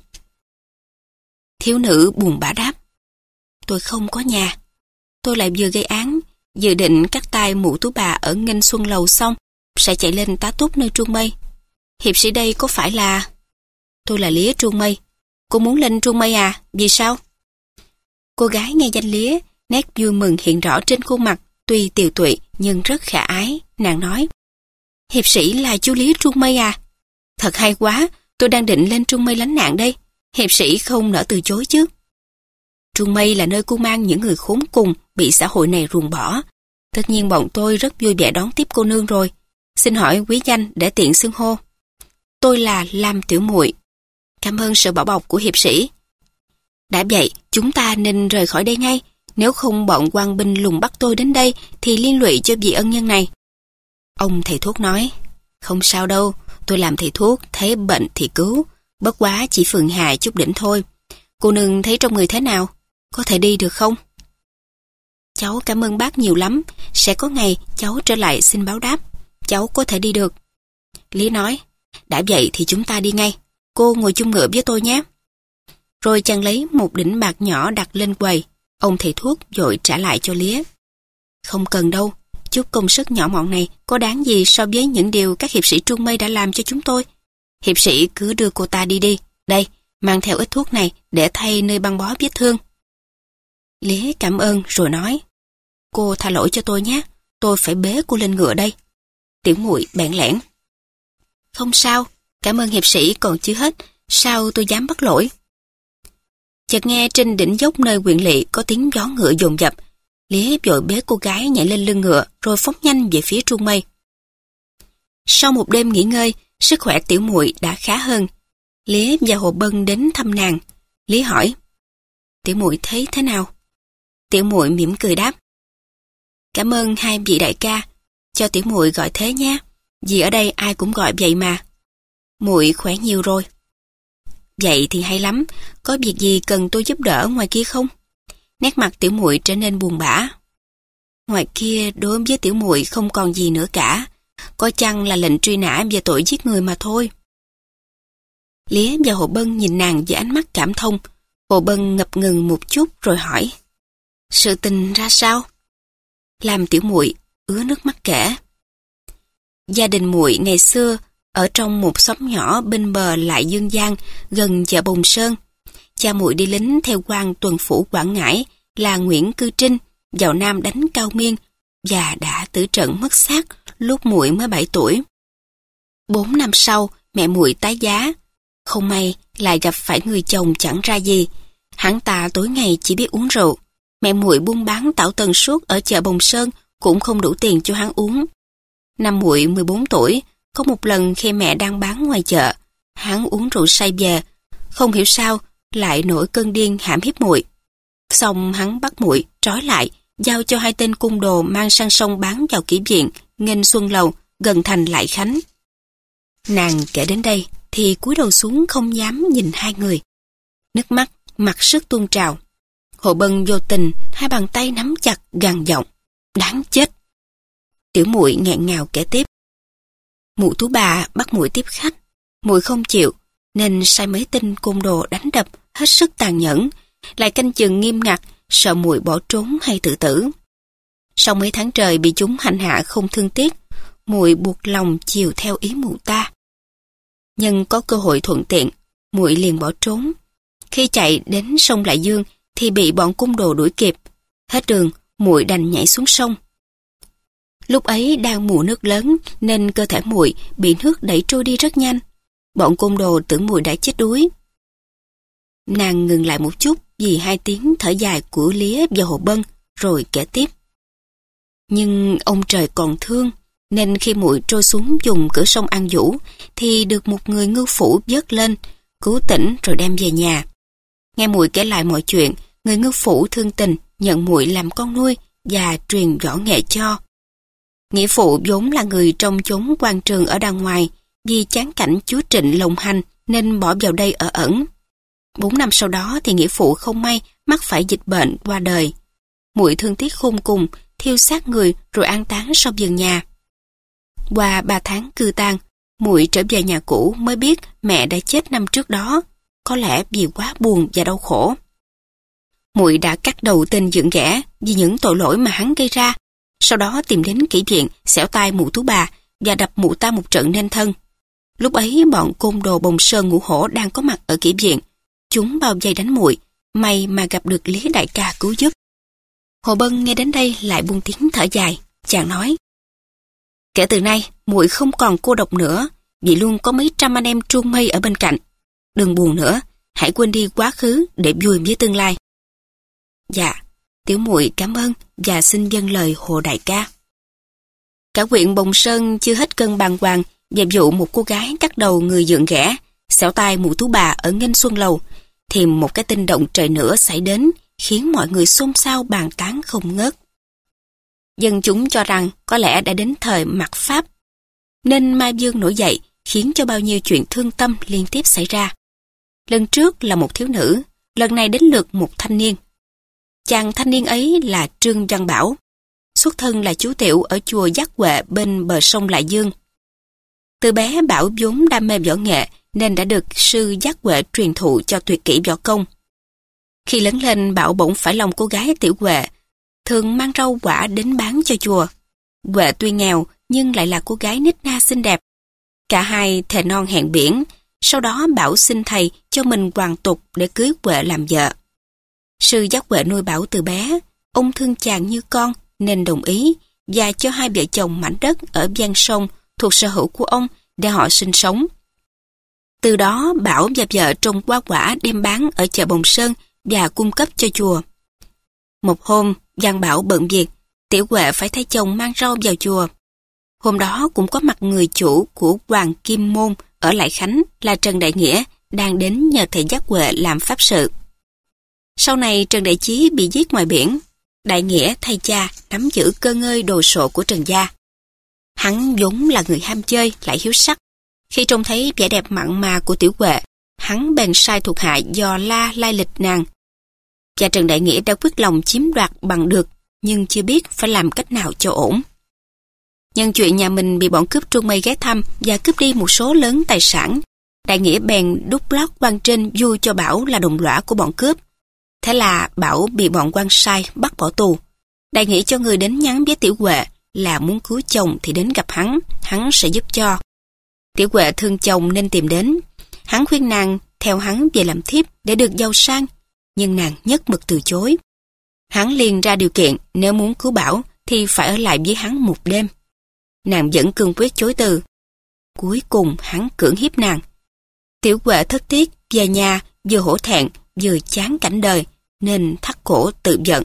Thiếu nữ buồn bã đáp: "Tôi không có nhà. Tôi lại vừa gây án, dự định cắt tay mụ tú bà ở Nghênh Xuân Lầu xong, sẽ chạy lên tá túc nơi Trung Mây. Hiệp sĩ đây có phải là..." "Tôi là Lía Trung Mây. Cô muốn lên Trung Mây à? Vì sao?" Cô gái nghe danh Lía, nét vui mừng hiện rõ trên khuôn mặt, tuy tiều tụy nhưng rất khả ái. Nàng nói: "Hiệp sĩ là chú Lý Trung Mây à? Thật hay quá, tôi đang định lên Trung Mây lánh nạn đây. Hiệp sĩ không nỡ từ chối chứ." Trung Mây là nơi cưu mang những người khốn cùng bị xã hội này ruồng bỏ. Tất nhiên bọn tôi rất vui vẻ đón tiếp cô nương rồi. Xin hỏi quý danh để tiện xưng hô. Tôi là Lam Tiểu Muội. Cảm ơn sự bảo bọc của hiệp sĩ. Đã vậy, chúng ta nên rời khỏi đây ngay. Nếu không bọn quan binh lùng bắt tôi đến đây thì liên lụy cho vị ân nhân này. Ông thầy thuốc nói, không sao đâu, tôi làm thầy thuốc, thấy bệnh thì cứu. Bất quá chỉ phường hài chút đỉnh thôi. Cô nương thấy trong người thế nào? Có thể đi được không? Cháu cảm ơn bác nhiều lắm. Sẽ có ngày cháu trở lại xin báo đáp. Cháu có thể đi được. Lý nói, đã vậy thì chúng ta đi ngay. Cô ngồi chung ngựa với tôi nhé. Rồi chàng lấy một đỉnh bạc nhỏ đặt lên quầy. Ông thầy thuốc vội trả lại cho Lía. Không cần đâu. Chút công sức nhỏ mọn này có đáng gì so với những điều các hiệp sĩ Trung Mây đã làm cho chúng tôi. Hiệp sĩ cứ đưa cô ta đi đi. Đây, mang theo ít thuốc này để thay nơi băng bó vết thương. Lía cảm ơn rồi nói, cô tha lỗi cho tôi nhé, tôi phải bế cô lên ngựa đây. Tiểu Muội bẽn lẽn, không sao, cảm ơn hiệp sĩ còn chưa hết, sao tôi dám bắt lỗi. Chợt nghe trên đỉnh dốc nơi huyện lỵ có tiếng gió ngựa dồn dập. Lía vội bế cô gái nhảy lên lưng ngựa rồi phóng nhanh về phía Trung Mây. Sau một đêm nghỉ ngơi, sức khỏe Tiểu Muội đã khá hơn. Lía và Hồ Bân đến thăm nàng. Lía hỏi, Tiểu Muội thấy thế nào? Tiểu Muội mỉm cười đáp, cảm ơn hai vị đại ca, cho Tiểu Muội gọi thế nhé, vì ở đây ai cũng gọi vậy mà. Muội khỏe nhiều rồi. Vậy thì hay lắm, có việc gì cần tôi giúp đỡ ngoài kia không? Nét mặt Tiểu Muội trở nên buồn bã. Ngoài kia đối với Tiểu Muội không còn gì nữa cả, có chăng là lệnh truy nã về tội giết người mà thôi. Lía và Hồ Bân nhìn nàng với ánh mắt cảm thông. Hồ Bân ngập ngừng một chút rồi hỏi, sự tình ra sao? Làm Tiểu Muội ứa nước mắt kể. Gia đình muội ngày xưa ở trong một xóm nhỏ bên bờ Lại Dương Giang gần chợ Bồng Sơn. Cha muội đi lính theo quan tuần phủ Quảng Ngãi là Nguyễn Cư Trinh vào Nam đánh Cao Miên và đã tử trận mất xác lúc muội mới bảy tuổi. Bốn năm sau, mẹ muội tái giá. Không may lại gặp phải người chồng chẳng ra gì. Hắn ta tối ngày chỉ biết uống rượu. Mẹ muội buôn bán tảo tần suốt ở chợ Bồng Sơn cũng không đủ tiền cho hắn uống. Năm muội mười bốn tuổi, có một lần khi mẹ đang bán ngoài chợ, hắn uống rượu say về, không hiểu sao lại nổi cơn điên hãm hiếp muội. Xong hắn bắt muội trói lại, giao cho hai tên cung đồ mang sang sông bán vào kỹ viện Nghênh Xuân Lầu gần thành Lại Khánh. Nàng kể đến đây thì cúi đầu xuống không dám nhìn hai người. Nước mắt mặc sức tuôn trào. Hồ Bân vô tình hai bàn tay nắm chặt gằn giọng, đáng chết. Tiểu Muội nghẹn ngào kể tiếp. Mụ Tú bà bắt muội tiếp khách, muội không chịu nên sai mấy tên côn đồ đánh đập hết sức tàn nhẫn, lại canh chừng nghiêm ngặt, sợ muội bỏ trốn hay tự tử. Sau mấy tháng trời bị chúng hành hạ không thương tiếc, muội buộc lòng chiều theo ý mụ ta. Nhưng có cơ hội thuận tiện, muội liền bỏ trốn. Khi chạy đến sông Lại Dương thì bị bọn cung đồ đuổi kịp. Hết đường, muội đành nhảy xuống sông. Lúc ấy đang mùa nước lớn nên cơ thể muội bị nước đẩy trôi đi rất nhanh. Bọn côn đồ tưởng muội đã chết đuối. Nàng ngừng lại một chút vì hai tiếng thở dài của Lía và Hồ Bân rồi kể tiếp. Nhưng ông trời còn thương nên khi muội trôi xuống dùng cửa sông An Vũ thì được một người ngư phủ vớt lên, cứu tỉnh rồi đem về nhà. Nghe muội kể lại mọi chuyện, người ngư phủ thương tình nhận muội làm con nuôi và truyền võ nghệ cho. Nghĩa phụ vốn là người trong chốn quan trường ở đằng ngoài, vì chán cảnh chúa Trịnh lộng hành nên bỏ vào đây ở ẩn. Bốn năm sau đó thì nghĩa phụ không may mắc phải dịch bệnh qua đời. Muội thương tiếc khôn cùng, thiêu xác người rồi an táng sau vườn nhà. Qua ba tháng cư tang, muội trở về nhà cũ mới biết mẹ đã chết năm trước đó, có lẽ vì quá buồn và đau khổ. Muội đã cắt đầu tên Dượng Ghẻ vì những tội lỗi mà hắn gây ra. Sau đó tìm đến kỹ viện, xẻo tai mụ Tú bà và đập mụ ta một trận nên thân. Lúc ấy bọn côn đồ Bồng Sơn Ngũ Hổ đang có mặt ở kỹ viện. Chúng bao vây đánh muội, may mà gặp được Lý đại ca cứu giúp. Hồ Bân nghe đến đây lại buông tiếng thở dài, chàng nói: Kể từ nay, muội không còn cô độc nữa, vì luôn có mấy trăm anh em Trung Mây ở bên cạnh. Đừng buồn nữa, hãy quên đi quá khứ để vui với tương lai. Dạ, tiểu muội cảm ơn và xin dâng lời Hồ đại ca. Cả huyện Bồng Sơn chưa hết cơn bàng hoàng về vụ một cô gái cắt đầu người dượng ghẻ, xẻo tai mụ tú bà ở Nghênh Xuân Lầu, thì một cái tin động trời nữa xảy đến khiến mọi người xôn xao bàn tán không ngớt. Dân chúng cho rằng có lẽ đã đến thời mạt Pháp, nên Mai Vương nổi dậy khiến cho bao nhiêu chuyện thương tâm liên tiếp xảy ra. Lần trước là một thiếu nữ, lần này đến lượt một thanh niên. Chàng thanh niên ấy là Trương Văn Bảo, xuất thân là chú tiểu ở chùa Giác Huệ bên bờ sông Lại Dương. Từ bé Bảo vốn đam mê võ nghệ nên đã được sư Giác Huệ truyền thụ cho tuyệt kỹ võ công. Khi lớn lên, Bảo bỗng phải lòng cô gái Tiểu Huệ, thường mang rau quả đến bán cho chùa. Huệ tuy nghèo nhưng lại là cô gái nít na xinh đẹp. Cả hai thề non hẹn biển, sau đó Bảo xin thầy cho mình hoàn tục để cưới Huệ làm vợ. Sư Giác Huệ nuôi Bảo từ bé, ông thương chàng như con nên đồng ý và cho hai vợ chồng mảnh đất ở ven sông thuộc sở hữu của ông để họ sinh sống. Từ đó Bảo và vợ trồng hoa quả đem bán ở chợ Bồng Sơn và cung cấp cho chùa. Một hôm, Văn Bảo bận việc, Tiểu Huệ phải thay chồng mang rau vào chùa. Hôm đó cũng có mặt người chủ của Hoàng Kim Môn ở Lại Khánh là Trần Đại Nghĩa đang đến nhờ thầy Giác Huệ làm pháp sự. Sau này Trần Đại Chí bị giết ngoài biển, Đại Nghĩa thay cha nắm giữ cơ ngơi đồ sộ của Trần gia. Hắn vốn là người ham chơi lại hiếu sắc. Khi trông thấy vẻ đẹp mặn mà của Tiểu Huệ, hắn bèn sai thuộc hạ dò la lai lịch nàng. Và Trần Đại Nghĩa đã quyết lòng chiếm đoạt bằng được, nhưng chưa biết phải làm cách nào cho ổn. Nhân chuyện nhà mình bị bọn cướp Trung Mây ghé thăm và cướp đi một số lớn tài sản, Đại Nghĩa bèn đúc lót quan trên vui cho Bảo là đồng lõa của bọn cướp. Thế là Bảo bị bọn quan sai bắt bỏ tù. Đại Nghĩa cho người đến nhắn với Tiểu Huệ là muốn cứu chồng thì đến gặp hắn, hắn sẽ giúp cho. Tiểu Huệ thương chồng nên tìm đến. Hắn khuyên nàng theo hắn về làm thiếp để được giàu sang, nhưng nàng nhất mực từ chối. Hắn liền ra điều kiện nếu muốn cứu Bảo thì phải ở lại với hắn một đêm. Nàng vẫn cương quyết chối từ. Cuối cùng hắn cưỡng hiếp nàng. Tiểu Huệ thất tiếc về nhà, vừa hổ thẹn vừa chán cảnh đời nên thắt cổ tự giận.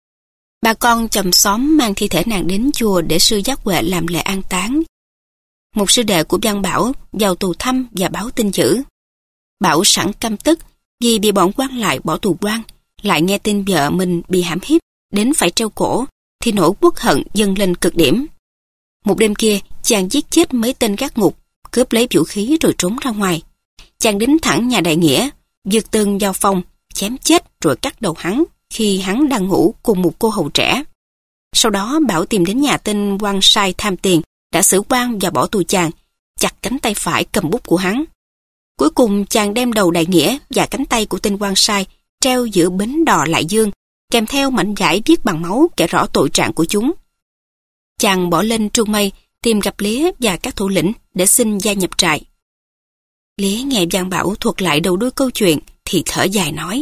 Bà con chòm xóm mang thi thể nàng đến chùa để sư Giác Huệ làm lễ an táng. Một sư đệ của Văn Bảo vào tù thăm và báo tin dữ. Bảo sẵn căm tức vì bị bọn quan lại bỏ tù quan, lại nghe tin vợ mình bị hãm hiếp đến phải treo cổ, thì nỗi uất hận dâng lên cực điểm. Một đêm kia, chàng giết chết mấy tên gác ngục, cướp lấy vũ khí rồi trốn ra ngoài. Chàng đến thẳng nhà Đại Nghĩa, vượt tường vào phòng, chém chết rồi cắt đầu hắn khi hắn đang ngủ cùng một cô hầu trẻ. Sau đó Bảo tìm đến nhà tên quan sai tham tiền, đã xử quan và bỏ tù chàng, chặt cánh tay phải cầm bút của hắn. Cuối cùng chàng đem đầu Đại Nghĩa và cánh tay của tên quan sai treo giữa bến đò Lại Dương, kèm theo mảnh vải viết bằng máu kể rõ tội trạng của chúng. Chàng bỏ lên Trung Mây tìm gặp Lía và các thủ lĩnh để xin gia nhập trại. Lía nghe Văn Bảo thuật lại đầu đuôi câu chuyện thì thở dài nói: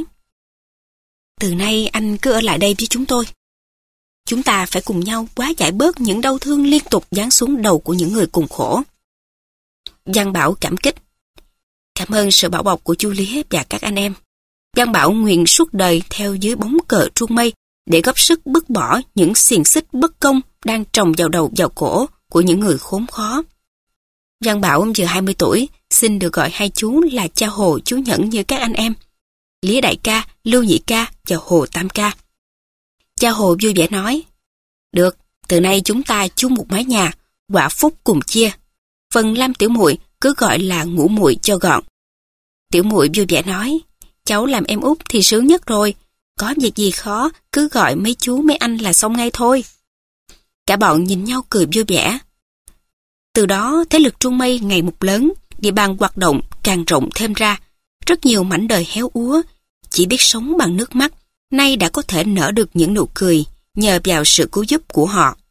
Từ nay anh cứ ở lại đây với chúng tôi. Chúng ta phải cùng nhau hóa giải bớt những đau thương liên tục giáng xuống đầu của những người cùng khổ. Văn Bảo cảm kích. Cảm ơn sự bảo bọc của chú Lía và các anh em. Văn Bảo nguyện suốt đời theo dưới bóng cờ Trung Mây để góp sức bứt bỏ những xiềng xích bất công đang trồng vào đầu vào cổ của những người khốn khó. Văn Bảo vừa hai mươi tuổi, xin được gọi hai chú là cha Hồ chú Nhẫn như các anh em, Lía đại ca, Lưu nhị ca và Hồ tam ca. Cha Hồ vui vẻ nói: Được, từ nay chúng ta chung một mái nhà, quả phúc cùng chia. Phần Lam tiểu muội cứ gọi là Ngũ muội cho gọn. Tiểu muội vui vẻ nói: Cháu làm em út thì sướng nhất rồi, có việc gì khó cứ gọi mấy chú mấy anh là xong ngay thôi. Cả bọn nhìn nhau cười vui vẻ. Từ đó thế lực Trung Mây ngày một lớn, địa bàn hoạt động càng rộng thêm ra. Rất nhiều mảnh đời héo úa, chỉ biết sống bằng nước mắt, nay đã có thể nở được những nụ cười nhờ vào sự cứu giúp của họ.